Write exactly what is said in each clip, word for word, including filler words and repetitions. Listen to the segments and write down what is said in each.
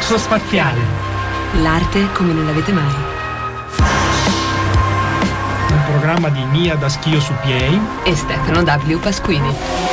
Roxo Spaziale. L'arte come non l'avete mai. Un programma di Mia da Schio su Piei e Stefano W. Pasquini.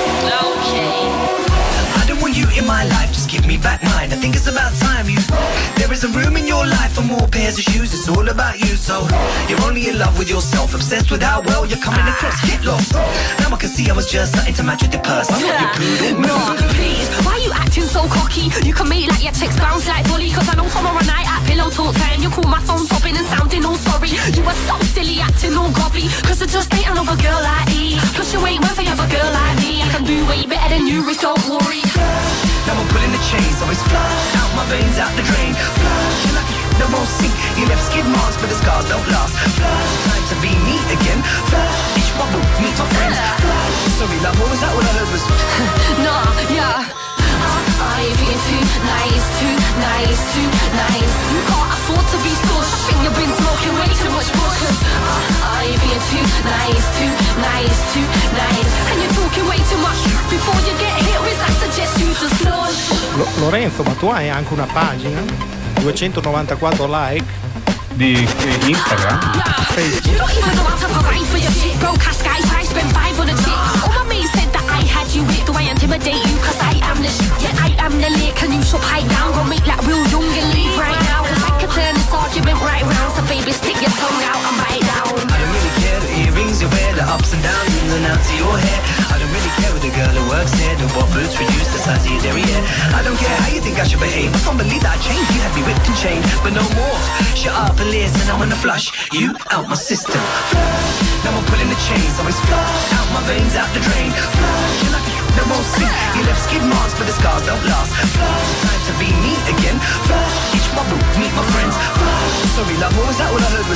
You in my life, just give me back mine. I think it's about time you. There is a room in your life for more pairs of shoes. It's all about you, so you're only in love with yourself, obsessed with how well you're coming across. Get lost. Now I can see I was just starting to match with the purse. I'm not your poodle. No, please, why you acting so cocky? You can make like your chicks bounce like volley. Cause I know tomorrow night at pillow talk time you call my phone sobbing and sounding all sorry. You were so silly acting all gobby. Cause I just ain't another girl like me. Plus you ain't worth another girl like me. I can do way better than you, so worry. Now I'm pulling the chains, always flush out my veins, out the drain. Flush, like no more sink. You left skid marks, but the scars don't last. Flush, time to be me again. Flush, each bubble, meet my friends. Flush, sorry love, what was that? All I heard was nah, yeah. Are you being too nice, too nice, too nice? You can't afford to be scorched. I think you've been smoking way too much bush. uh, Are you being too nice, too nice, too nice? And you're talking way too much. Before you get hit with, I suggest you just flush. Lo- Lorenzo, ma tu hai anche una pagina? duecentonovantaquattro like di Instagram? Facebook. You don't even know how to provide for your shit. Broke cash guys, I spent five on a chick. All my mates said that I had you with. Do I intimidate you? Cause I am the shit. Yeah, I am the lick. And you should pipe down. Go make like real young and leave right now. Cause I could turn this argument right round. So baby, stick your tongue out and bite down. I don't really care the earrings you wear, the ups and downs and out to your hair. I don't really care with the girl who works here, the what boots reduce the size of your derriere. I don't care how you think I should behave. I can't believe that I changed. You had me whipped and chained, but no more. Shut up and listen, I'm gonna flush you out my system. Flush, now I'm pulling the chains, always flush out my veins, out the drain. Flush, like no more sink. You left skid marks, but the scars don't last. Flush, time to be me again. Flush, each bubble, meet my friends. Flush, sorry love, what was that? All I heard was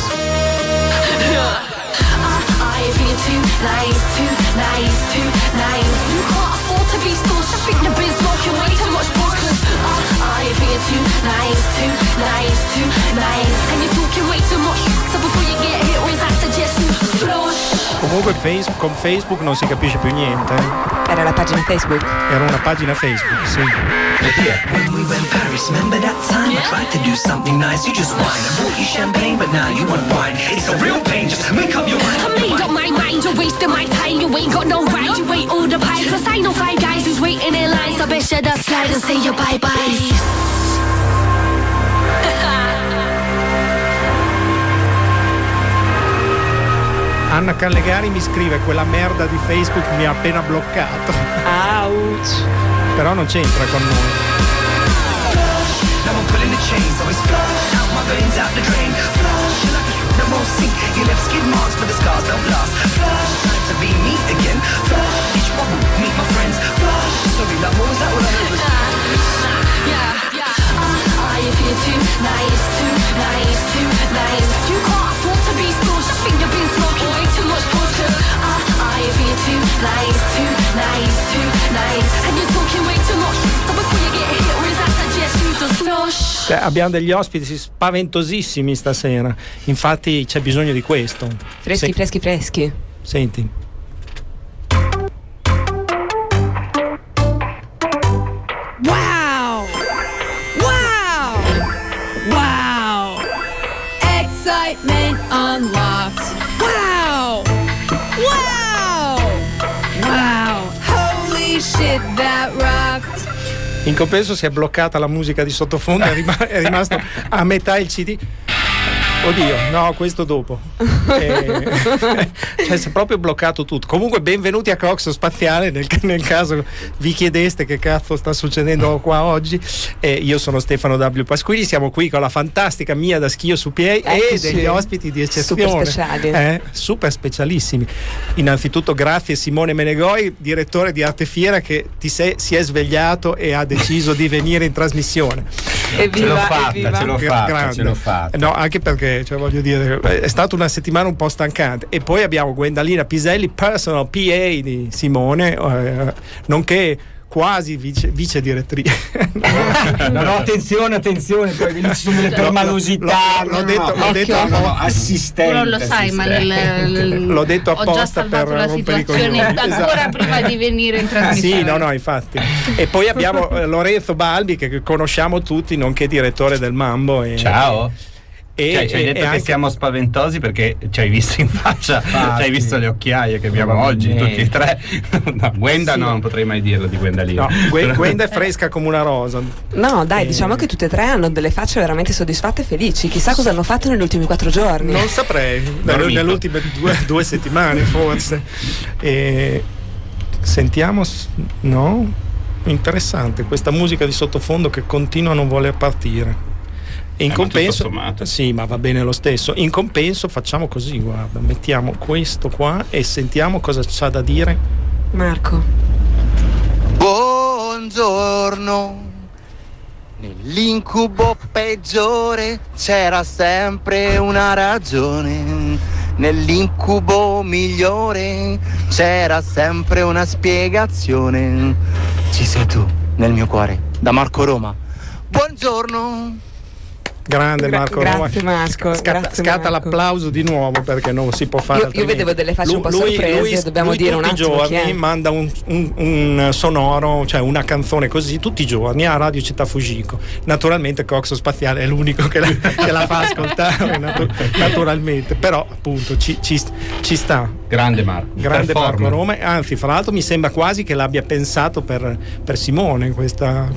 Are you being too nice, too nice, too nice? You can't afford to be scorched. I think you've been smoking way too much bush. uh, Are you being too nice, too nice, too nice? And you're talking way too much. So before you get hit with, I suggest you flush. Comunque face- con Facebook non si capisce più niente. Era la pagina Facebook? Era una pagina Facebook, sì. when we went Paris, remember that time? I tried to do something nice, you just whine. I bought you champagne, but now you want wine. It's a real pain, just make up your mind. I made up my mind, you're wasting my time. You ain't got no right, you ain't all the pie. Cause I know five guys who's waiting in line. So I bet you just slide and say your bye-bye. Anna Callegari mi scrive: quella merda di Facebook mi ha appena bloccato. Ouch. Però non c'entra con noi. Now I'm pulling the chains, always flush out my veins, out the drain. Flush, like no more sink. You left skid marks, but the scars don't last. Flush, time to be me again. Flush, each bubble, meet my friends. Flush, sorry love, what was that? All I heard was Yeah, yeah. Uh, are you feeling too nice, too nice, too nice? You can't afford to be scorched. I think you've been smoking way too much bush. Uh, are you feeling too nice, too nice, too nice? And you're talking way too much. So before you get hit with, I suggest you just flush. Cioè, abbiamo degli ospiti spaventosissimi stasera. Infatti c'è bisogno di questo. Freschi, Se- freschi, freschi. Senti. Wow! Wow! Wow! Excitement unlocked. Wow! Wow! Wow! Holy shit, that rocked. In compenso si è bloccata la musica di sottofondo, è, rima- è rimasto a metà il C D. Oddio, no, questo dopo. Eh, cioè si è proprio bloccato tutto. Comunque benvenuti a Roxo Spaziale, nel, nel caso vi chiedeste che cazzo sta succedendo qua oggi. Eh, io sono Stefano W. Pasquini, siamo qui con la fantastica Mia da Schio su Piei e Eccoci. degli ospiti di eccezione. Super speciali. Eh, super specialissimi. Innanzitutto grazie Simone Menegoi, direttore di Arte Fiera, che ti sei, si è svegliato e ha deciso di venire in trasmissione. Evviva, Ce l'ho fatta, evviva. ce l'ho Gra- fatta, grande. ce l'ho fatta. No, anche perché, cioè, voglio dire, è stata una settimana un po' stancante. E poi abbiamo Gwendalina Piselli, personal P A di Simone, eh, nonché quasi vice, vice direttrice. No, no, attenzione, attenzione, poi ci sono delle permalosità. L'ho detto, l'ho detto, no, no, assistente. Tu non lo sai, ma nel, nel, l'ho detto ho già apposta per salvato la rompere i situazione coglioni. ancora Esatto. prima di venire in trasmissione. Sì, no, no, infatti. E poi abbiamo eh, Lorenzo Balbi, che conosciamo tutti, nonché direttore del Mambo. E, Ciao. E, Cioè, ci hai e- detto e che anche- siamo spaventosi perché ci hai visto in faccia, Infatti. ci hai visto le occhiaie che abbiamo oggi, tutti e tre. No, Gwenda Sì. no, non potrei mai dirlo di Gwenda lì. No, Gwen- Gwenda è fresca come una rosa. No, dai, Eh. diciamo che tutte e tre hanno delle facce veramente soddisfatte e felici. Chissà cosa hanno fatto negli ultimi quattro giorni. Non saprei, nelle, Dormito. nelle ultime due, due settimane forse. E sentiamo, s- no? Interessante questa musica di sottofondo che continua a non voler partire. E in Eh, ma compenso, tutto sommato. sì, ma va bene lo stesso. In compenso, facciamo così: guarda, mettiamo questo qua e sentiamo cosa c'ha da dire. Marco. Buongiorno, nell'incubo peggiore c'era sempre una ragione, nell'incubo migliore c'era sempre una spiegazione. Ci sei tu nel mio cuore, da Marco Roma. Buongiorno. Grande Gra- Marco grazie, Roma. Marco, Scatta, grazie, scatta Marco. l'applauso di nuovo perché non si può fare Io- io altrimenti. vedevo delle facce un po' Lui- sorprese, lui- dobbiamo lui dire un tutti attimo i chi è. giorni manda un, un- un sonoro, cioè una canzone così tutti i giorni a Radio Città Fujiko. Naturalmente Coxo Spaziale è l'unico che la, che la fa ascoltare natu- naturalmente, però appunto ci, ci- ci sta. Grande Marco. Grande Performer. Marco Roma, anzi fra l'altro mi sembra quasi che l'abbia pensato per, per Simone questa.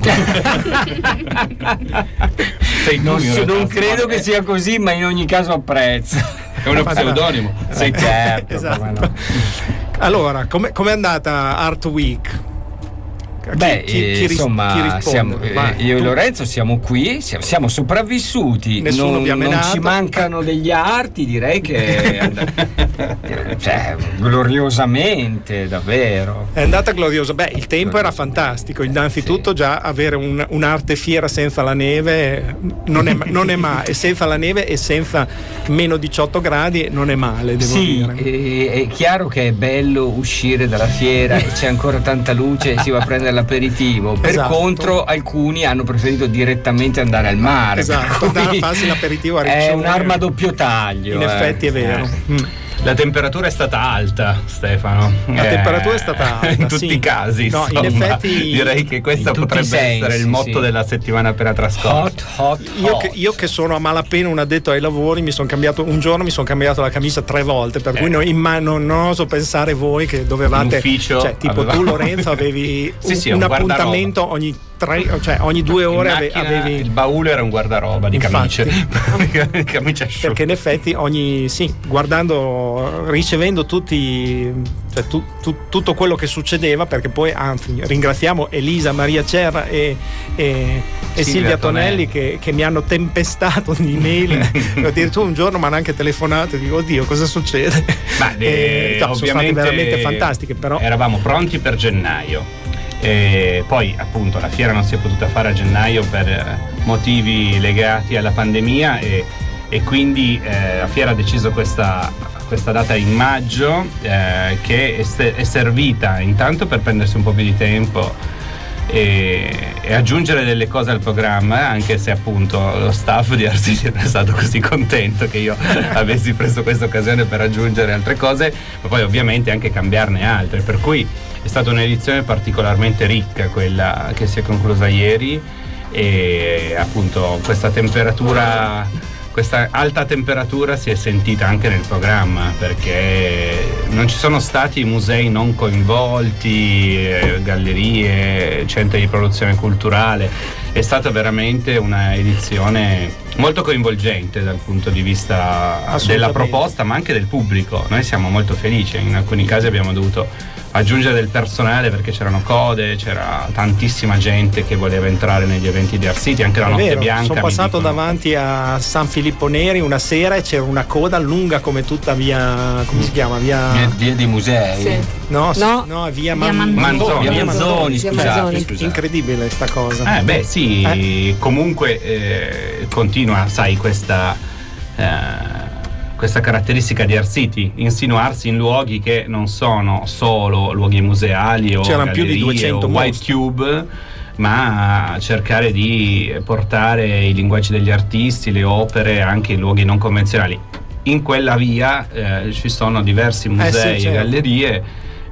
Sei tu, Non, in so- realtà. non credo che sia così, ma in ogni caso apprezzo. È uno Infatti- pseudonimo. Sì, certo, Esatto. come no. Allora, come è andata Art Week? Chi- Beh, chi- chi eh, ris- insomma, chi risponde? siamo, eh, Vai, io e tu. Lorenzo siamo qui, siamo, siamo sopravvissuti, Nessuno non, vi ha non menato. ci mancano degli arti, direi che è and- cioè, gloriosamente, davvero. È andata gloriosa. Beh, il tempo era fantastico. Innanzitutto, già avere un- un'arte fiera senza la neve non è, non è male. E senza la neve e senza meno diciotto gradi non è male, devo Sì, dire. eh, è chiaro che è bello uscire dalla fiera e c'è ancora tanta luce e si va a prendere l'aperitivo. Per Esatto. contro, alcuni hanno preferito direttamente andare al mare. Esatto, per cui andare a farsi l'aperitivo a è Riccione. un'arma a doppio taglio. In eh. effetti è vero. Eh. Mm. La temperatura è stata alta, Stefano. La Eh, temperatura è stata alta, in tutti sì. i casi. No, in insomma. effetti- direi che questo in tutti potrebbe i sensi, essere il motto sì. della settimana appena trascorsa. Hot, hot, Io hot. che, io che sono a malapena un addetto ai lavori, mi sono cambiato un giorno, mi sono cambiato la camicia tre volte, per Eh. cui non, imma- non, non oso pensare voi che dovevate, In ufficio cioè tipo aveva- tu Lorenzo avevi Sì, un, sì, un un guardaroba. appuntamento ogni tre, cioè ogni due ore In ave- macchina, avevi. il baule era un guardaroba di Infatti. camicie. Camicie asciutte. Perché in effetti ogni sì, guardando, ricevendo tutti, cioè tu- tu- tutto quello che succedeva, perché poi anzi ringraziamo Elisa, Maria Cerra e, e- e Silvia Silvia Tonelli Tonelli. che, che mi hanno tempestato di email. Addirittura un giorno mi hanno anche telefonato e dico oddio cosa succede. Ma Eh, eh, no, sono state ovviamente veramente fantastiche, però eravamo pronti per gennaio. E poi appunto la fiera non si è potuta fare a gennaio per eh, motivi legati alla pandemia e, e quindi eh, la fiera ha deciso questa, questa data in maggio eh, che è, se- è servita intanto per prendersi un po' più di tempo e, e aggiungere delle cose al programma, anche se appunto lo staff di R C è stato così contento che io avessi preso questa occasione per aggiungere altre cose, ma poi ovviamente anche cambiarne altre, per cui è stata un'edizione particolarmente ricca quella che si è conclusa ieri e appunto questa temperatura, questa alta temperatura si è sentita anche nel programma perché non ci sono stati musei non coinvolti, eh, gallerie, centri di produzione culturale. È stata veramente una edizione molto coinvolgente dal punto di vista della Assolutamente. proposta ma anche del pubblico. Noi siamo molto felici, in alcuni casi abbiamo dovuto aggiungere del personale perché c'erano code, c'era tantissima gente che voleva entrare negli eventi di Art City, anche la è notte vero, bianca. sono mi passato dicono. davanti a San Filippo Neri una sera e c'era una coda lunga come tutta via, come si chiama? Via, Via, via dei musei. Sì. no, No. no, via, Via Man- Manzoni. Via Manzoni, Via scusate, Manzoni. scusate. Incredibile sta cosa. Eh beh sì, comunque eh, continua, sai, questa eh, questa caratteristica di Art City, insinuarsi in luoghi che non sono solo luoghi museali o c'erano più di duecento o White Cube, ma cercare di portare i linguaggi degli artisti, le opere anche in luoghi non convenzionali. In quella via eh, ci sono diversi musei eh sì, certo. e gallerie,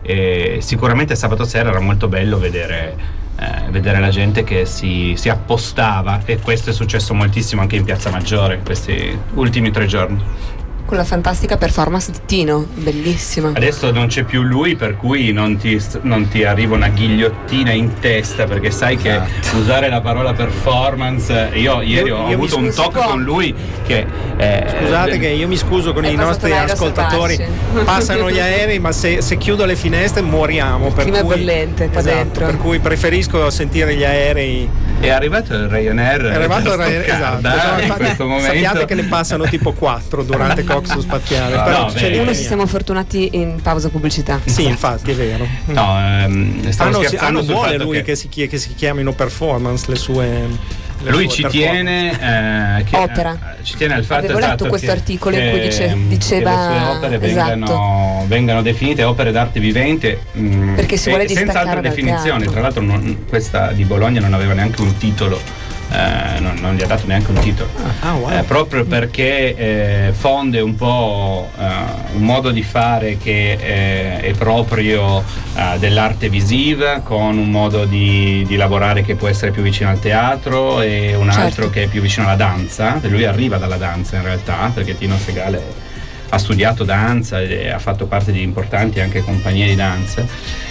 e sicuramente sabato sera era molto bello vedere, eh, vedere la gente che si, si appostava, e questo è successo moltissimo anche in Piazza Maggiore questi ultimi tre giorni. Con la fantastica performance di Tino, bellissima. Adesso non c'è più lui, per cui non ti, non ti arriva una ghigliottina in testa, perché sai che usare la parola performance, io ieri Io- ho io mi avuto un scuso talk qua. con lui che eh, Scusate che io mi scuso con È i passato nostri l'aereo ascoltatori, Satoshi. passano gli aerei, ma se, se chiudo le finestre moriamo, per Clima cui, bollente qua esatto, dentro. per cui preferisco sentire gli aerei. è arrivato il Ryanair È arrivato da il Ryanair, Stoccarda, esatto. in Infatti, questo momento. sappiate che ne passano tipo quattro durante Cox Spaziale, No, però no, ce beh. li Uno teniamo. ci siamo fortunati in pausa pubblicità. Sì, infatti è vero. No, ehm, Ah, stavo non, si- ah, scherzando non sul vuole fatto lui che che, si, chi- che si chiamino performance le sue le lui sue ci performance. tiene eh, che, Opera. eh, ci tiene al fatto Avevo letto esatto, questo che- articolo in che- cui dice- che diceva- le sue opere esatto. vengano, vengano definite opere d'arte vivente, mh, Perché si e vuole senza distaccare altre dal definizioni. teatro. Tra l'altro non- questa di Bologna non aveva neanche un titolo, eh, non, non gli ha dato neanche un titolo, Ah, wow. eh, proprio perché eh, fonde un po' eh, un modo di fare che eh, è proprio eh, dell'arte visiva, con un modo di, di lavorare che può essere più vicino al teatro e un Certo. altro che è più vicino alla danza. Lui arriva dalla danza in realtà, perché Tino Segale ha studiato danza e ha fatto parte di importanti anche compagnie di danza,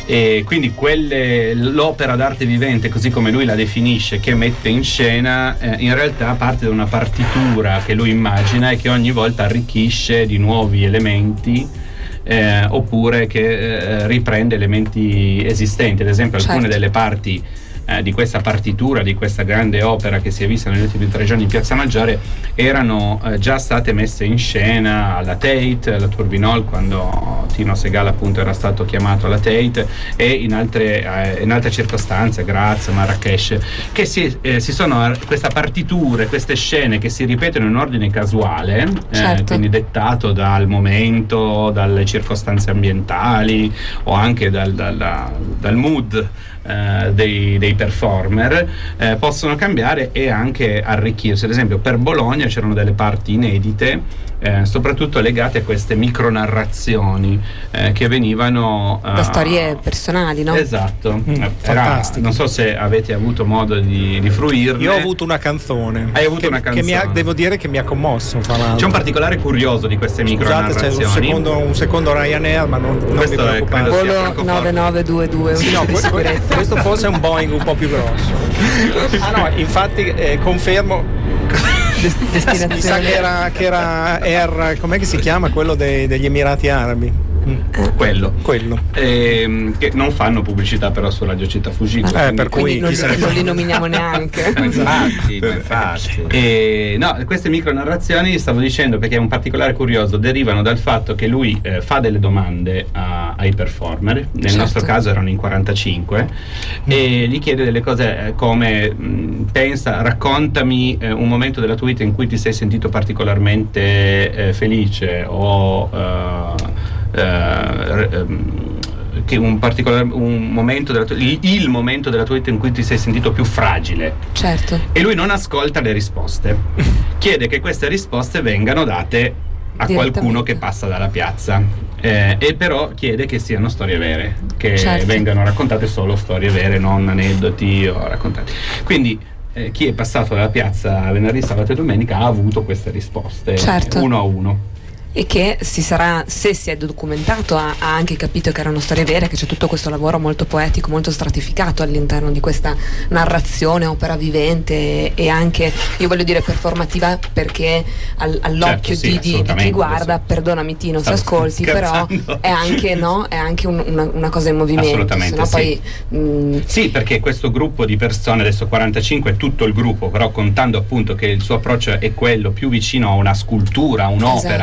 e quindi quelle, l'opera d'arte vivente così come lui la definisce, che mette in scena, eh, in realtà parte da una partitura che lui immagina e che ogni volta arricchisce di nuovi elementi, eh, oppure che eh, riprende elementi esistenti. Ad esempio alcune Certo. delle parti eh, di questa partitura, di questa grande opera che si è vista negli ultimi tre giorni in Piazza Maggiore, erano eh, già state messe in scena alla Tate, alla Turbinol, quando Tino Segale appunto era stato chiamato alla Tate, e in altre, eh, in altre circostanze, Graz, Marrakesh, che si, eh, si sono queste partiture, queste scene che si ripetono in ordine casuale, eh, Certo. quindi dettato dal momento, dalle circostanze ambientali o anche dal, dalla- dal mood eh, dei, dei performer, eh, possono cambiare e anche arricchirsi. Ad esempio per Bologna c'erano delle parti inedite, eh, soprattutto legate a queste micronarrazioni eh, che venivano Da eh, storie personali, no? Esatto. Mm, Era- fantastico. non so se avete avuto modo di, di fruirne. Io ho avuto una canzone. Hai avuto che, una che mi ha- canzone. devo dire che mi ha commosso. Fra l'altro. C'è un particolare curioso di queste Scusate, c'è micronarrazioni. un secondo, un secondo Ryanair, ma non, non vi Questo è- preoccupate. credo sia Volo Francoforte. nove nove due due. Sì, no, que- que- questo forse è un Boeing un po' più grosso. Ah no, infatti eh, confermo. Mi sa Destinazione. che era, che era Air, com'è che si chiama quello dei- degli Emirati Arabi? Mm, Quello. quello. Ehm, che non fanno pubblicità però su Radio Città Fugico. Eh, quindi- per cui Quindi non, chi se ne non li frega. nominiamo neanche. Ma infatti, ma infatti. E, no, queste micronarrazioni, stavo dicendo, perché è un particolare curioso, derivano dal fatto che lui eh, fa delle domande a- ai performer, nel Certo. nostro caso erano in quarantacinque, e gli chiede delle cose eh, come mh, pensa, raccontami eh, un momento della tua vita in cui ti sei sentito particolarmente eh, felice o eh, eh, ehm, che un particolare un momento della tua, il, il momento della tua vita in cui ti sei sentito più fragile. Certo. E lui non ascolta le risposte, chiede che queste risposte vengano date a Direttamente. qualcuno che passa dalla piazza, eh, e però chiede che siano storie vere, che Certo. vengano raccontate solo storie vere, non aneddoti o raccontati. Quindi eh, chi è passato dalla piazza venerdì, sabato e domenica ha avuto queste risposte, Certo. uno a uno. E che si sarà, se si è documentato, ha, ha anche capito che erano storie vere, che c'è tutto questo lavoro molto poetico, molto stratificato all'interno di questa narrazione, opera vivente e, e anche, io voglio dire, performativa, perché al- all'occhio Certo, sì, di, di- di chi assolutamente, guarda, adesso. perdonami Tino se Stavo ascolti, però scherzando. è anche, no, è anche un- una, una cosa in movimento, Assolutamente, sennò sì. poi mh, Sì, perché questo gruppo di persone, adesso quarantacinque è tutto il gruppo, però contando appunto che il suo approccio è quello più vicino a una scultura, a un'opera, Esatto.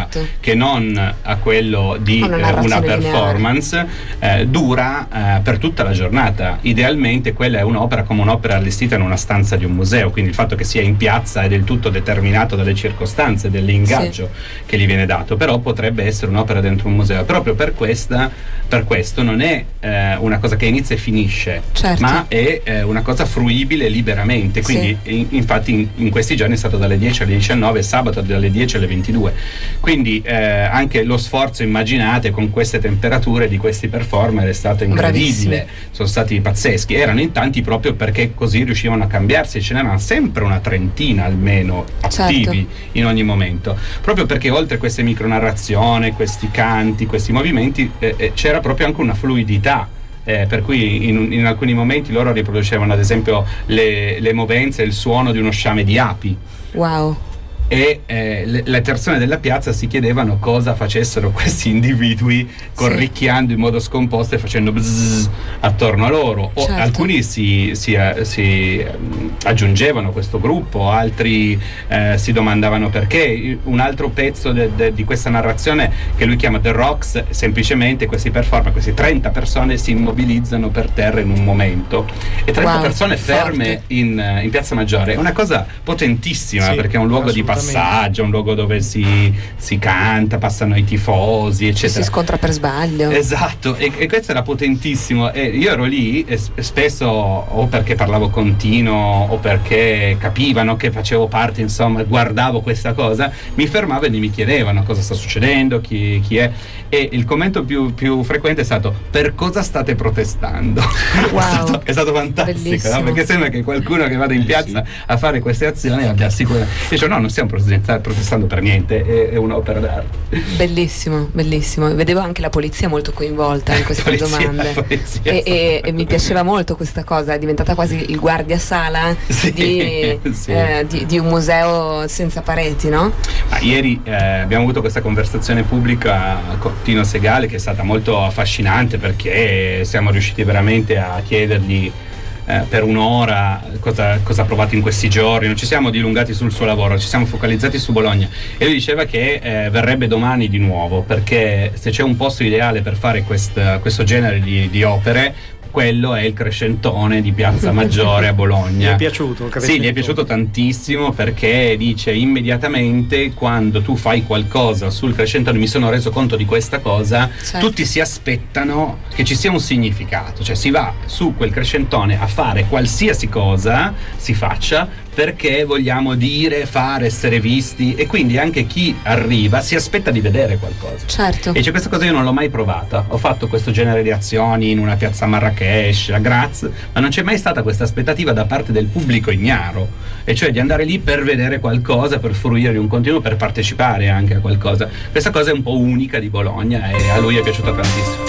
che non a quello di Una eh, una narrazione performance, eh, dura eh, per tutta la giornata. Idealmente quella è un'opera come un'opera allestita in una stanza di un museo, quindi il fatto che sia in piazza è del tutto determinato dalle circostanze, dell'ingaggio Sì. che gli viene dato, però potrebbe essere un'opera dentro un museo. Proprio per questa, per questo non è eh, una cosa che inizia e finisce, Certo. ma è eh, una cosa fruibile liberamente, quindi in- infatti in, in questi giorni è stato dalle dieci alle diciannove, sabato dalle dieci alle ventidue, quindi eh, anche lo sforzo, immaginate, con queste temperature di questi performer è stato incredibile. Bravissimi. Sono stati pazzeschi, erano in tanti proprio perché così riuscivano a cambiarsi, ce n'erano sempre una trentina almeno attivi Certo. in ogni momento, proprio perché oltre a queste micronarrazioni, questi canti, questi movimenti, eh, eh, c'era proprio anche una fluidità. Eh, per cui in, in alcuni momenti loro riproducevano ad esempio le, le movenze e il suono di uno sciame di api, Wow. e eh, le, le persone della piazza si chiedevano cosa facessero questi individui corricchiando in modo scomposto e facendo bzzz attorno a loro. O Certo. alcuni si, si, eh, si eh, aggiungevano a questo gruppo, altri eh, si domandavano perché. Un altro pezzo de, de, di questa narrazione che lui chiama The Rocks, semplicemente questi performer, questi trenta persone si immobilizzano per terra in un momento e trenta Wow, persone ferme forte. in, in Piazza Maggiore. È una cosa potentissima, Sì, perché è un luogo di assolutamente. passaggio, un luogo dove si, si canta, passano i tifosi, Ci eccetera. si scontra per sbaglio. Esatto, e, e questo era potentissimo. E io ero lì e s- spesso, o perché parlavo con Tino o perché capivano che facevo parte, insomma, guardavo questa cosa, mi fermavo e mi chiedevano cosa sta succedendo, chi, chi è. E il commento più, più frequente è stato: per cosa state protestando? Wow. è, stato, è stato fantastico, Bellissimo. no? Perché sembra che qualcuno che vada in piazza a fare queste azioni abbia sicuramente. Io dicevo: no, non stiamo protesta- protestando per niente, è, è un'opera d'arte. Bellissimo, bellissimo. Vedevo anche la polizia molto coinvolta in queste Polizia, domande. polizia, e, e- sì. e mi piaceva molto questa cosa, è diventata quasi il guardiasala Sì, di, sì. eh, di- di un museo senza pareti, no? Ma ieri eh, abbiamo avuto questa conversazione pubblica con Tino Segale che è stata molto affascinante, perché siamo riusciti veramente a chiedergli eh, per un'ora cosa, cosa ha provato in questi giorni. Non ci siamo dilungati sul suo lavoro, ci siamo focalizzati su Bologna, e lui diceva che eh, verrebbe domani di nuovo, perché se c'è un posto ideale per fare quest, questo genere di, di opere, quello è il Crescentone di Piazza Maggiore a Bologna. Gli è piaciuto il Sì, gli è Crescentone? piaciuto tantissimo, perché dice immediatamente quando tu fai qualcosa sul Crescentone, mi sono reso conto di questa cosa, Certo. tutti si aspettano che ci sia un significato, cioè si va su quel Crescentone a fare qualsiasi cosa si faccia perché vogliamo dire, fare, essere visti, e quindi anche chi arriva si aspetta di vedere qualcosa. Certo. E c'è questa cosa, io non l'ho mai provata. Ho fatto questo genere di azioni in una piazza a Marrakesh, a Graz, ma non c'è mai stata questa aspettativa da parte del pubblico ignaro, e cioè di andare lì per vedere qualcosa, per fruire di un continuo, per partecipare anche a qualcosa. Questa cosa è un po' unica di Bologna e a lui è piaciuta tantissimo.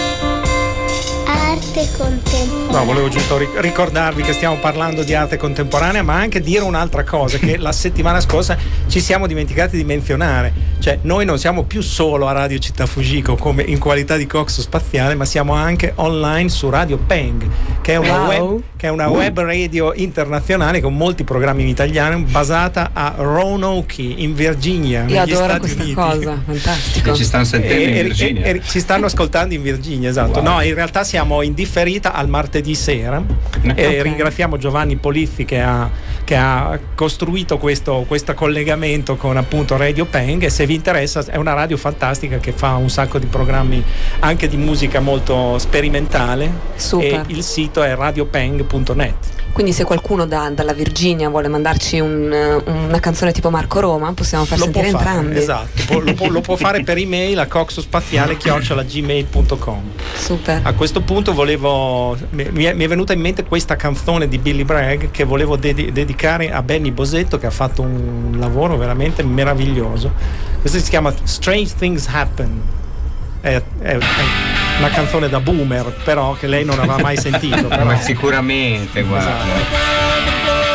Arte contemporanea. No, volevo giusto ric- ricordarvi che stiamo parlando di arte contemporanea, ma anche dire un'altra cosa che la settimana scorsa ci siamo dimenticati di menzionare. Cioè, noi non siamo più solo a Radio Città Fujiko come in qualità di Coxo Spaziale, ma siamo anche online su Radio Peng, che è una, Wow. web, che è una web radio internazionale con molti programmi in italiano, basata a Roanoke, in Virginia, Io negli adoro Stati questa Uniti. cosa, fantastico. E ci stanno sentendo in E- e- Virginia. e- e ci stanno ascoltando in Virginia, esatto. Wow. No, in realtà siamo in differita al martedì sera e Ok. ringraziamo Giovanni Polizzi che ha, che ha costruito questo, questo collegamento con appunto Radio Peng, e se vi interessa è una radio fantastica che fa un sacco di programmi anche di musica molto sperimentale. Super. E il sito è radio peng punto net. Quindi se qualcuno da- dalla Virginia vuole mandarci un- una canzone tipo Marco Roma, possiamo far Lo può sentire fare, entrambi. esatto, può- lo, può, lo può fare per email a coxospaziale chiocciola gmail punto com. Super. A questo punto volevo mi, mi è mi è venuta in mente questa canzone di Billy Bragg che volevo dedi- dedicare a Benny Bosetto, che ha fatto un lavoro veramente meraviglioso. Questa si chiama Strange Things Happen. È, è- è una canzone da boomer, però, che lei non aveva mai sentito. Però. Ma sicuramente, guarda. Esatto.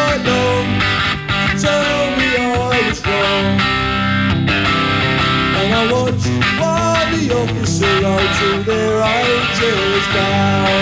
And their ages down.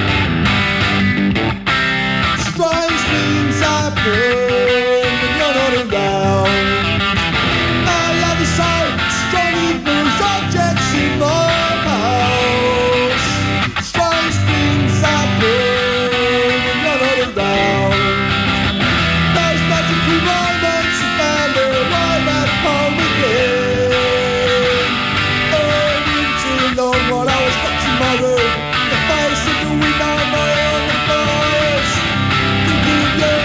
Strange things happen when you're not around. Our love is so strong it moves objects in my house. Strange things happen when you're not around. Those magical moments you found their way back home again. Oh, into long while I was watching my room, the face of the window, my own the fires. Thinking of you.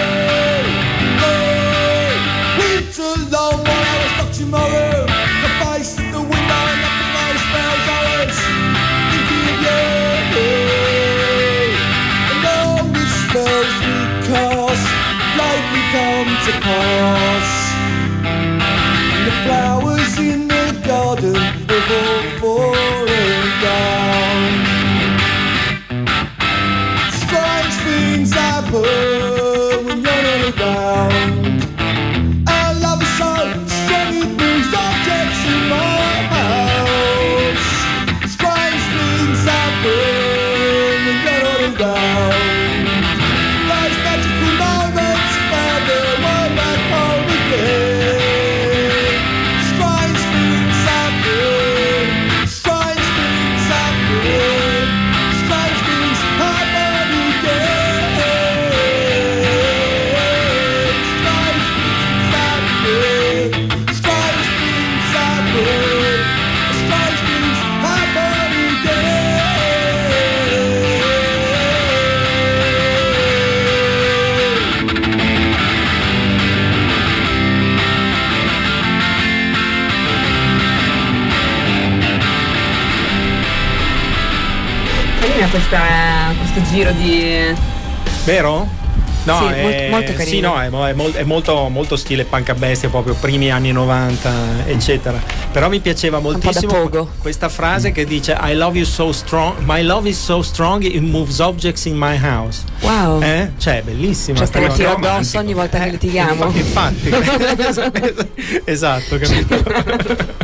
Oh, winter long while I was watching my room, the face of the window, nothing else smells hours. Thinking of you. And all the spells we cast lately come to pass. And the flowers in the garden have all fallen down. Strange things happen when you're not around. Our love is so strong it moves objects in my house. Strange things happen when you're not around. Those magical moments found their way back home again. Strange things happen. Strange things happen. Strange things happen again. Strange things happen. Strange things happen. Strange things happen again. Carina questa, questo giro di... Vero? No, Sì, è, molto- molto carino. Sì, no, è, mo- è mol- è molto, molto stile punk a bestia, proprio primi anni novanta, eccetera. Però mi piaceva po' da moltissimo pogo. questa frase che dice I love you so strong, my love is so strong it moves objects in my house. Wow. Eh? Cioè, bellissima. Cioè, sta te lo cosa. tiro addosso ogni volta che litighiamo. Infatti, esatto, capito?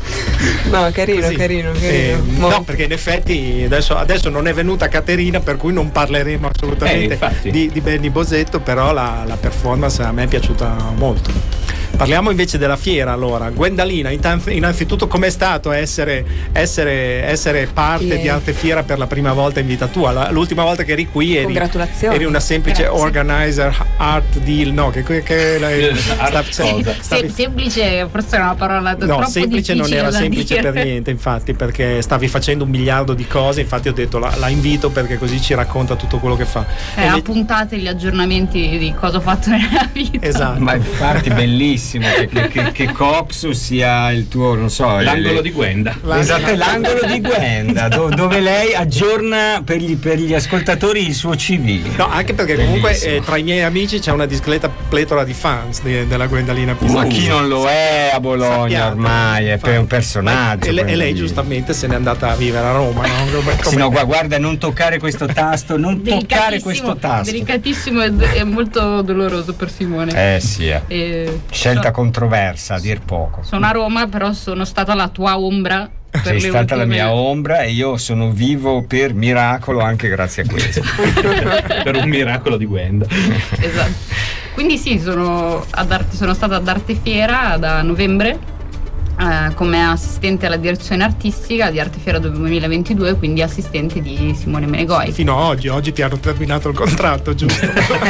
No, carino, Così. carino, carino. Eh, Molto. no, perché in effetti adesso, adesso non è venuta Caterina, per cui non parleremo Eh, assolutamente infatti. di, di Benny Bosetto, però la, la performance a me è piaciuta molto. Parliamo invece della fiera allora. Gwendalina, intanz- innanzitutto com'è stato essere, essere, essere parte Sì. di Arte Fiera per la prima volta in vita tua? La- l'ultima volta che eri qui eri, Congratulazioni. eri una semplice Grazie. organizer art deal, no? Che, che, che Art sta- cosa? stavi- Sem- semplice forse è una parola No, troppo semplice non difficile era da semplice dire. per niente, infatti, perché stavi facendo un miliardo di cose, infatti ho detto la, la invito perché così ci racconta tutto quello che fa. Eh, E le- appuntate gli aggiornamenti di cosa ho fatto nella vita. Esatto. Ma infatti bellissimo che, che, che, che Coxu sia il tuo, non so, L'angolo le- di Gwenda. Esatto, è l'angolo di Gwenda, do- dove lei aggiorna per gli, per gli ascoltatori il suo C V. No, anche perché comunque Bellissimo. eh, tra i miei amici c'è una discreta pletora di fans di- della Gwendalina Pizarro. Ma chi non lo è a Bologna Sappiate, ormai, è infatti. per un personaggio. E, le- e lei quindi. giustamente se n'è andata a vivere a Roma, no? Come- Sì, come- no, gua- guarda, non toccare questo tasto, non toccare questo tasto. Delicatissimo e d- è molto doloroso per Simone. Eh sì, eh. E Scelta so- controversa, a dir poco. sono a Roma, però sono stata la tua ombra. Per Sei le stata la ultime- mia ombra e io sono vivo per miracolo anche grazie a questo. Per un miracolo di Gwenda. Esatto. Quindi sì, sono, ad Arte- sono stata ad Arte Fiera da novembre eh, come assistente alla direzione artistica di Arte Fiera duemilaventidue, quindi assistente di Simone Menegoi. Fino a oggi, oggi ti hanno terminato il contratto, giusto?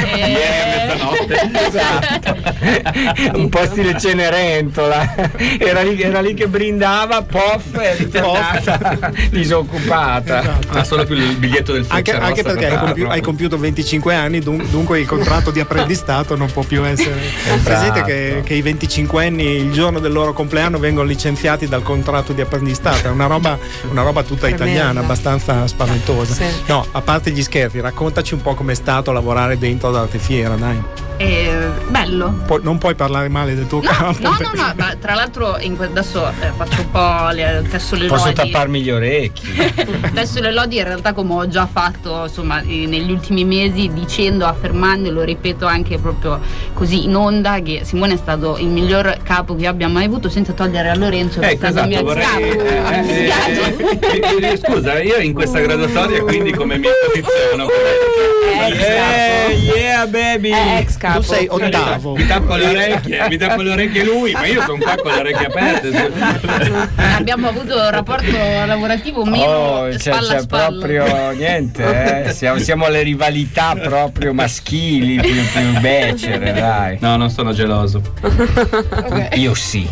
Eh, Mezzanotte. Un po' stile Cenerentola, era lì, era lì che brindava, poff, è ritornata disoccupata. Esatto. Ha solo più il biglietto del Anche, Freccia anche Rossa perché hai, per compi- farlo. hai compiuto venticinque anni, dun- dunque il contratto di apprendistato non può più essere. Presente che, che i venticinquenni il giorno del loro compleanno vengono licenziati dal contratto di apprendistato, è una roba, una roba tutta Tremenda. italiana, abbastanza spaventosa. Sì. No, a parte gli scherzi, raccontaci un po' com'è stato lavorare dentro ad Arte Fiera, dai. E bello. Poi, non puoi parlare male del tuo No, campo. no, no, no, ma tra l'altro in que- adesso eh, faccio un po' le, testo le Posso lodi. tapparmi gli orecchi. Adesso le lodi in realtà, come ho già fatto insomma eh, negli ultimi mesi, dicendo, affermando, e lo ripeto anche proprio così in onda, che Simone è stato il miglior capo che abbia mai avuto, senza togliere a Lorenzo che Ecco, è stato il esatto, mio vorrei, capo. eh, Mi eh, dispiace. eh, eh, scusa, io in questa graduatoria quindi come mi posiziono? Ex Eh, capo. yeah baby. È ex capo. Tu sei ottavo. Mi tappo le orecchie, mi tappo le orecchie lui, ma io sono qua con le orecchie aperte. Abbiamo avuto un rapporto lavorativo meno Oh, c'è, spalla a c'è spalla. proprio niente, eh. siamo, siamo alle rivalità proprio maschili più, più becere, dai. No, non sono geloso. Io sì.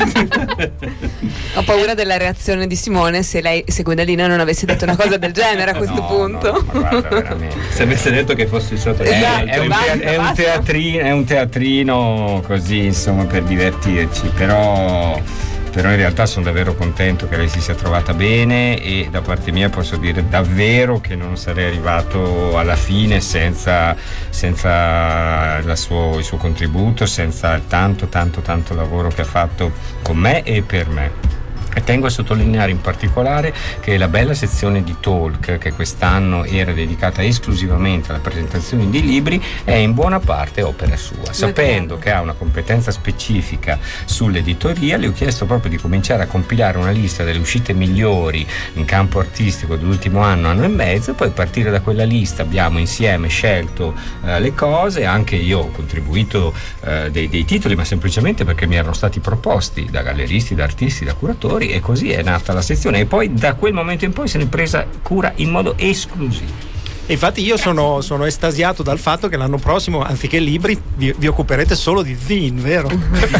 Ho paura della reazione di Simone se lei, se Gwendalina non avesse detto una cosa del genere a questo No, punto. no, ma guarda, veramente. Se avesse detto che fossi stato È, Esatto, è un basta, tea- è un basta. teatrino, è un teatrino così, insomma, per divertirci, però, però in realtà sono davvero contento che lei si sia trovata bene, e da parte mia posso dire davvero che non sarei arrivato alla fine senza, senza la suo, il suo contributo, senza il tanto tanto tanto lavoro che ha fatto con me e per me. E tengo a sottolineare in particolare che la bella sezione di talk, che quest'anno era dedicata esclusivamente alla presentazione di libri, è in buona parte opera sua. Sapendo che ha una competenza specifica sull'editoria, le ho chiesto proprio di cominciare a compilare una lista delle uscite migliori in campo artistico dell'ultimo anno, anno e mezzo, e poi partire da quella lista. Abbiamo insieme scelto eh, le cose, anche io ho contribuito eh, dei, dei titoli, ma semplicemente perché mi erano stati proposti da galleristi, da artisti, da curatori, e così è nata la sezione, e poi da quel momento in poi se ne è presa cura in modo esclusivo. Infatti io sono, sono estasiato dal fatto che l'anno prossimo, anziché libri, vi, vi occuperete solo di zine, vero?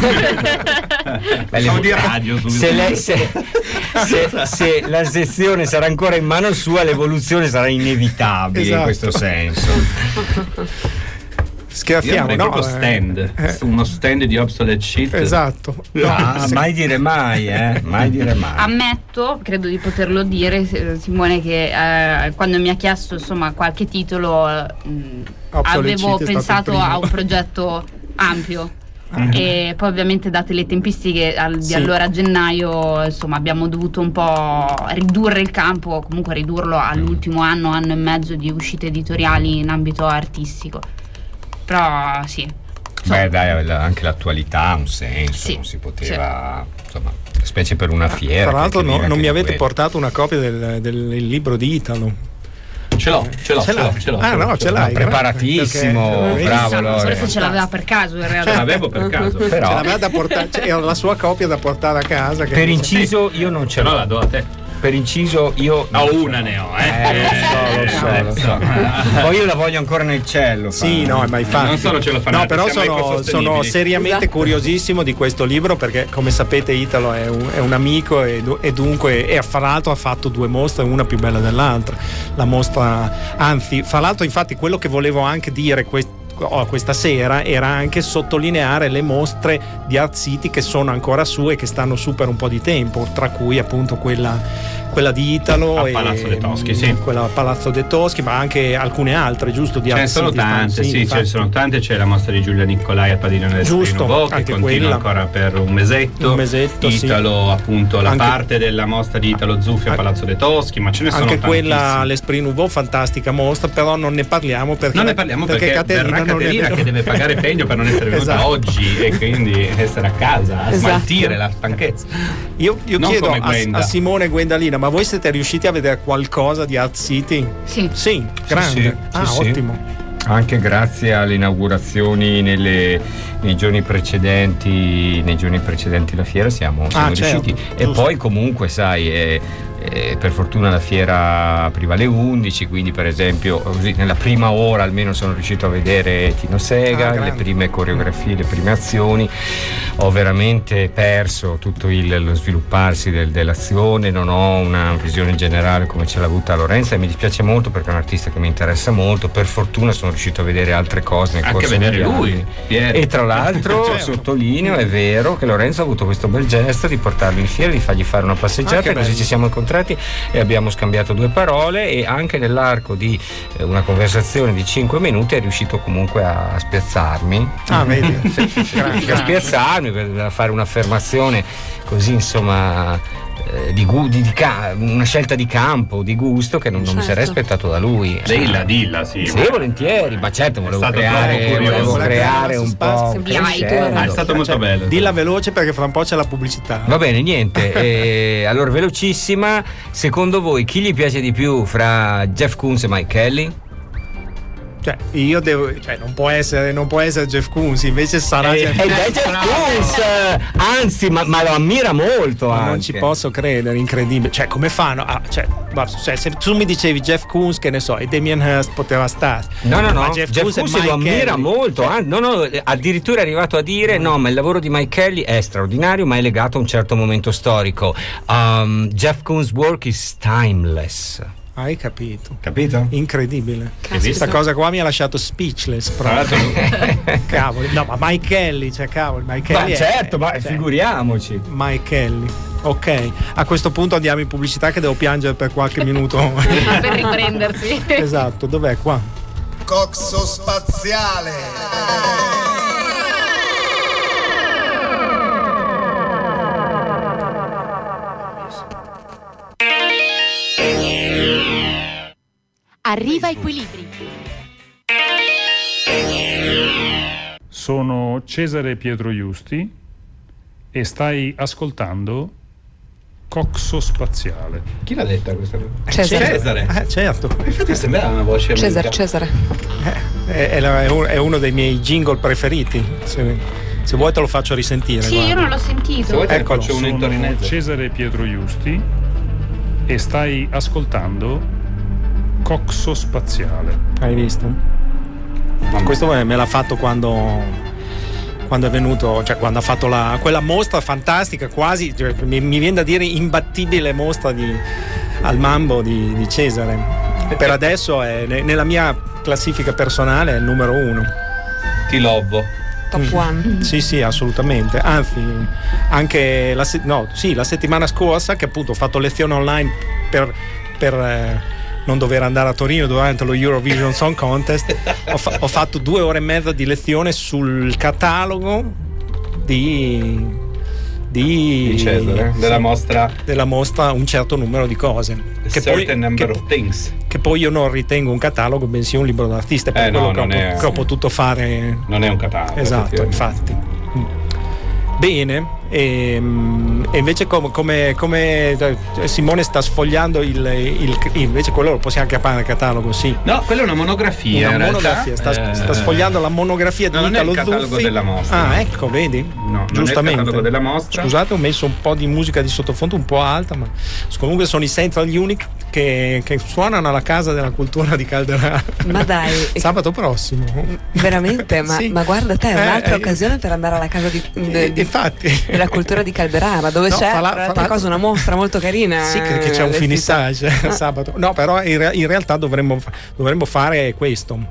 Siamo di radio su- se, lei, se, se, se la sezione sarà ancora in mano sua, l'evoluzione sarà inevitabile. Esatto. In questo senso. Scherziamo, Io no? proprio stand, Eh, uno stand di obsolete shit. Esatto. No, Ah, se- mai dire mai, eh? Mai dire mai. Ammetto, credo di poterlo dire, eh, Simone, che eh, quando mi ha chiesto insomma qualche titolo eh, mh, Obsolete avevo Shit è stato il pensato primo. a un progetto ampio. E poi ovviamente, date le tempistiche al- di Sì. allora a gennaio, insomma abbiamo dovuto un po' ridurre il campo, comunque ridurlo all'ultimo anno, anno e mezzo di uscite editoriali in ambito artistico. Però sì. Beh, dai, la- anche l'attualità ha un senso, Sì, non si poteva, insomma, specie per una fiera. Tra l'altro che no- vive non anche mi di avete quello. portato una copia del, del libro di Italo. Ce l'ho, ce l'ho, Ce ce l'ho, l'hai? ce l'ho. Ah, no, ce l'hai. Preparatissimo, Perché- bravo Chissà, Lore. forse ce l'aveva per caso in realtà. Ce l'avevo per caso. Ce Però, l'aveva da portare, cioè, era la sua copia da portare a casa. Che per inciso, io non ce Ce l'ho, l'ho. la do a te. Per inciso, io. No, una ne ho, eh. Eh, lo so, lo so, lo so. Poi io la voglio ancora nel cielo. Sì, fa. no, ma infatti. Non sono celofanati, No, però siamo sono, ecosostenibili. sono seriamente Esatto. curiosissimo di questo libro, perché come sapete Italo è un, è un amico e, du- e dunque e fra l'altro ha fatto due mostre, una più bella dell'altra. La mostra, anzi, fra l'altro infatti quello che volevo anche dire questo Oh, questa sera era anche sottolineare le mostre di Art City che sono ancora su e che stanno su per un po' di tempo, tra cui appunto quella, quella di Italo A e Palazzo dei Toschi, sì. quella a Palazzo dei Toschi, ma anche alcune altre, giusto? Di Ce ne Art sono City, tante, sì, ce infatti. ne sono tante. C'è la mostra di Giulia Nicolai al Padiglione del Giusto, Nouveau, che anche continua quella. ancora per un mesetto. Un mesetto, sì. Italo, appunto, la Anche- parte della mostra di Italo Zuffi a An- Palazzo dei Toschi, ma ce ne sono Anche quella tantissime. all'Esprit Nouveau, fantastica mostra, però non ne parliamo perché Non ne parliamo perché, Caterina verrà non è Caterina che deve pagare pegno per non essere venuta Esatto. oggi e quindi essere a casa a Esatto. smaltire la stanchezza. Io, io Non chiedo come a, Gwenda. a Simone e Gwendalina, ma voi siete riusciti a vedere qualcosa di Art City? Sì. Sì, grande. sì, ah, sì, sì. ottimo. Anche grazie alle inaugurazioni nelle- nei giorni precedenti, nei giorni precedenti la fiera siamo, siamo Ah, certo, riusciti. E giusto. poi comunque sai, eh, eh, per fortuna la fiera apriva alle undici, quindi per esempio così, nella prima ora almeno sono riuscito a vedere Tino Sega, Ah, le grande. prime coreografie, le prime azioni. Ho veramente perso tutto il, lo svilupparsi del- dell'azione, non ho una visione generale come ce l'ha avuta Lorenza e mi dispiace molto perché è un artista che mi interessa molto. Per fortuna sono riuscito a vedere altre cose nel Anche corso vedere degli lui, anni. Piero. E tra l'altro Certo. sottolineo, è vero che Lorenzo ha avuto questo bel gesto di portarlo in fiera, di fargli fare una Ah, passeggiata che e così bello. ci siamo incontrati incontrati e abbiamo scambiato due parole, e anche nell'arco di eh, una conversazione di cinque minuti è riuscito comunque a spiazzarmi. Ah, vedi? Sì, sì, sì, a spiazzarmi per fare un'affermazione così, insomma, eh, di, gu- di, di ca- una scelta di campo, di gusto che non, non mi sarei aspettato da lui. Dilla, dilla, sì. Sì, volentieri, ma certo volevo stato creare, troppo curioso. volevo Voleva creare creare un po'. suspense. Ah, è stato molto bello. Dilla veloce perché fra un po' c'è la pubblicità. Va bene, niente. eh, allora, velocissima. Secondo voi chi gli piace di più fra Jeff Koons e Mike Kelly? Cioè, io devo. Cioè, non può essere, non può essere Jeff Koons, invece sarà Eh, Jeff eh, beh, Jeff Koons, anzi, ma, ma lo ammira molto. Ma anche. non ci posso credere, incredibile. Cioè, come fanno? Ah, cioè, guarda, cioè, se tu mi dicevi Jeff Koons, che ne so, e Damien Hirst poteva stare. No, no, no, Ma Jeff, Jeff Koons e Koons Mike lo ammira Kelly. molto, an- no, no, addirittura è arrivato a dire no, ma il lavoro di Mike Kelly è straordinario, ma è legato a un certo momento storico. Um, Jeff Koons' work is timeless. Hai capito? Capito? Incredibile. Caspita. Questa cosa qua mi ha lasciato speechless proprio. Cavoli. No, ma Mike Kelly, cioè cavoli, Mike Ma Kelly. è- certo, ma cioè, figuriamoci. Mike Kelly. Ok, a questo punto andiamo in pubblicità che devo piangere per qualche minuto. Per riprendersi. Esatto, dov'è qua? Coxo spaziale. Arriva Equilibri. Sono Cesare Pietro Iusti e stai ascoltando Coxo Spaziale. Chi l'ha detta questa cosa? Cesare. Cesare. Eh, certo. Infatti sembrava una voce Cesare, amica. Cesare. È, è la- è un- è uno dei miei jingle preferiti. Se, se vuoi te lo faccio risentire. Sì, guarda. io non l'ho sentito. Se vuoi te ne Eccolo. faccio uno in Sono torinese. Cesare Pietro Iusti e stai ascoltando Coxo Spaziale. Hai visto? Questo me me l'ha fatto quando, quando è venuto, cioè quando ha fatto la, quella mostra fantastica, quasi, cioè, mi, mi viene da dire imbattibile mostra di, al Mambo di, di Cesare. Per adesso è ne- nella mia classifica personale è il numero uno. Ti lobo. Top one. Sì, sì, assolutamente. Anzi, anche la, se- no, sì, la settimana scorsa, che appunto ho fatto lezione online per, per eh, non dover andare a Torino durante lo Eurovision Song Contest, ho, fa- ho fatto due ore e mezza di lezione sul catalogo di, di, Di Cesare, sì, della mostra della mostra un certo numero di cose. A Che Certain poi, Number che- of Things. che poi io non ritengo un catalogo, bensì un libro d'artista, per Eh, quello no, che, ho, non è- che ho potuto fare. Non è un catalogo. Esatto, effettivamente. infatti. Mm. Bene, e, e invece come, come, come Simone sta sfogliando il, il, invece quello lo possiamo chiamare catalogo, sì. No, quella è una monografia. Una in realtà. monografia, sta, Eh, sta sfogliando la monografia di no, non è Italo il catalogo Zuffi. della mostra. Ah, ecco, vedi? No, non è il Giustamente. catalogo della mostra. Scusate, ho messo un po' di musica di sottofondo un po' alta, ma comunque sono i Central Unit che, che suonano alla Casa della Cultura di Calderano. Ma dai. Sabato prossimo. Veramente? Ma, Sì. ma guarda te, è Eh, un'altra eh, occasione per andare alla casa di, de- di- Infatti. della cultura di Calderara, dove No, c'è fa la- tra le fa altre la- cose una mostra molto carina. Sì, che, che c'è eh, un allestita. finissage sabato. No, però in, re- in realtà dovremmo, fa- dovremmo fare questo.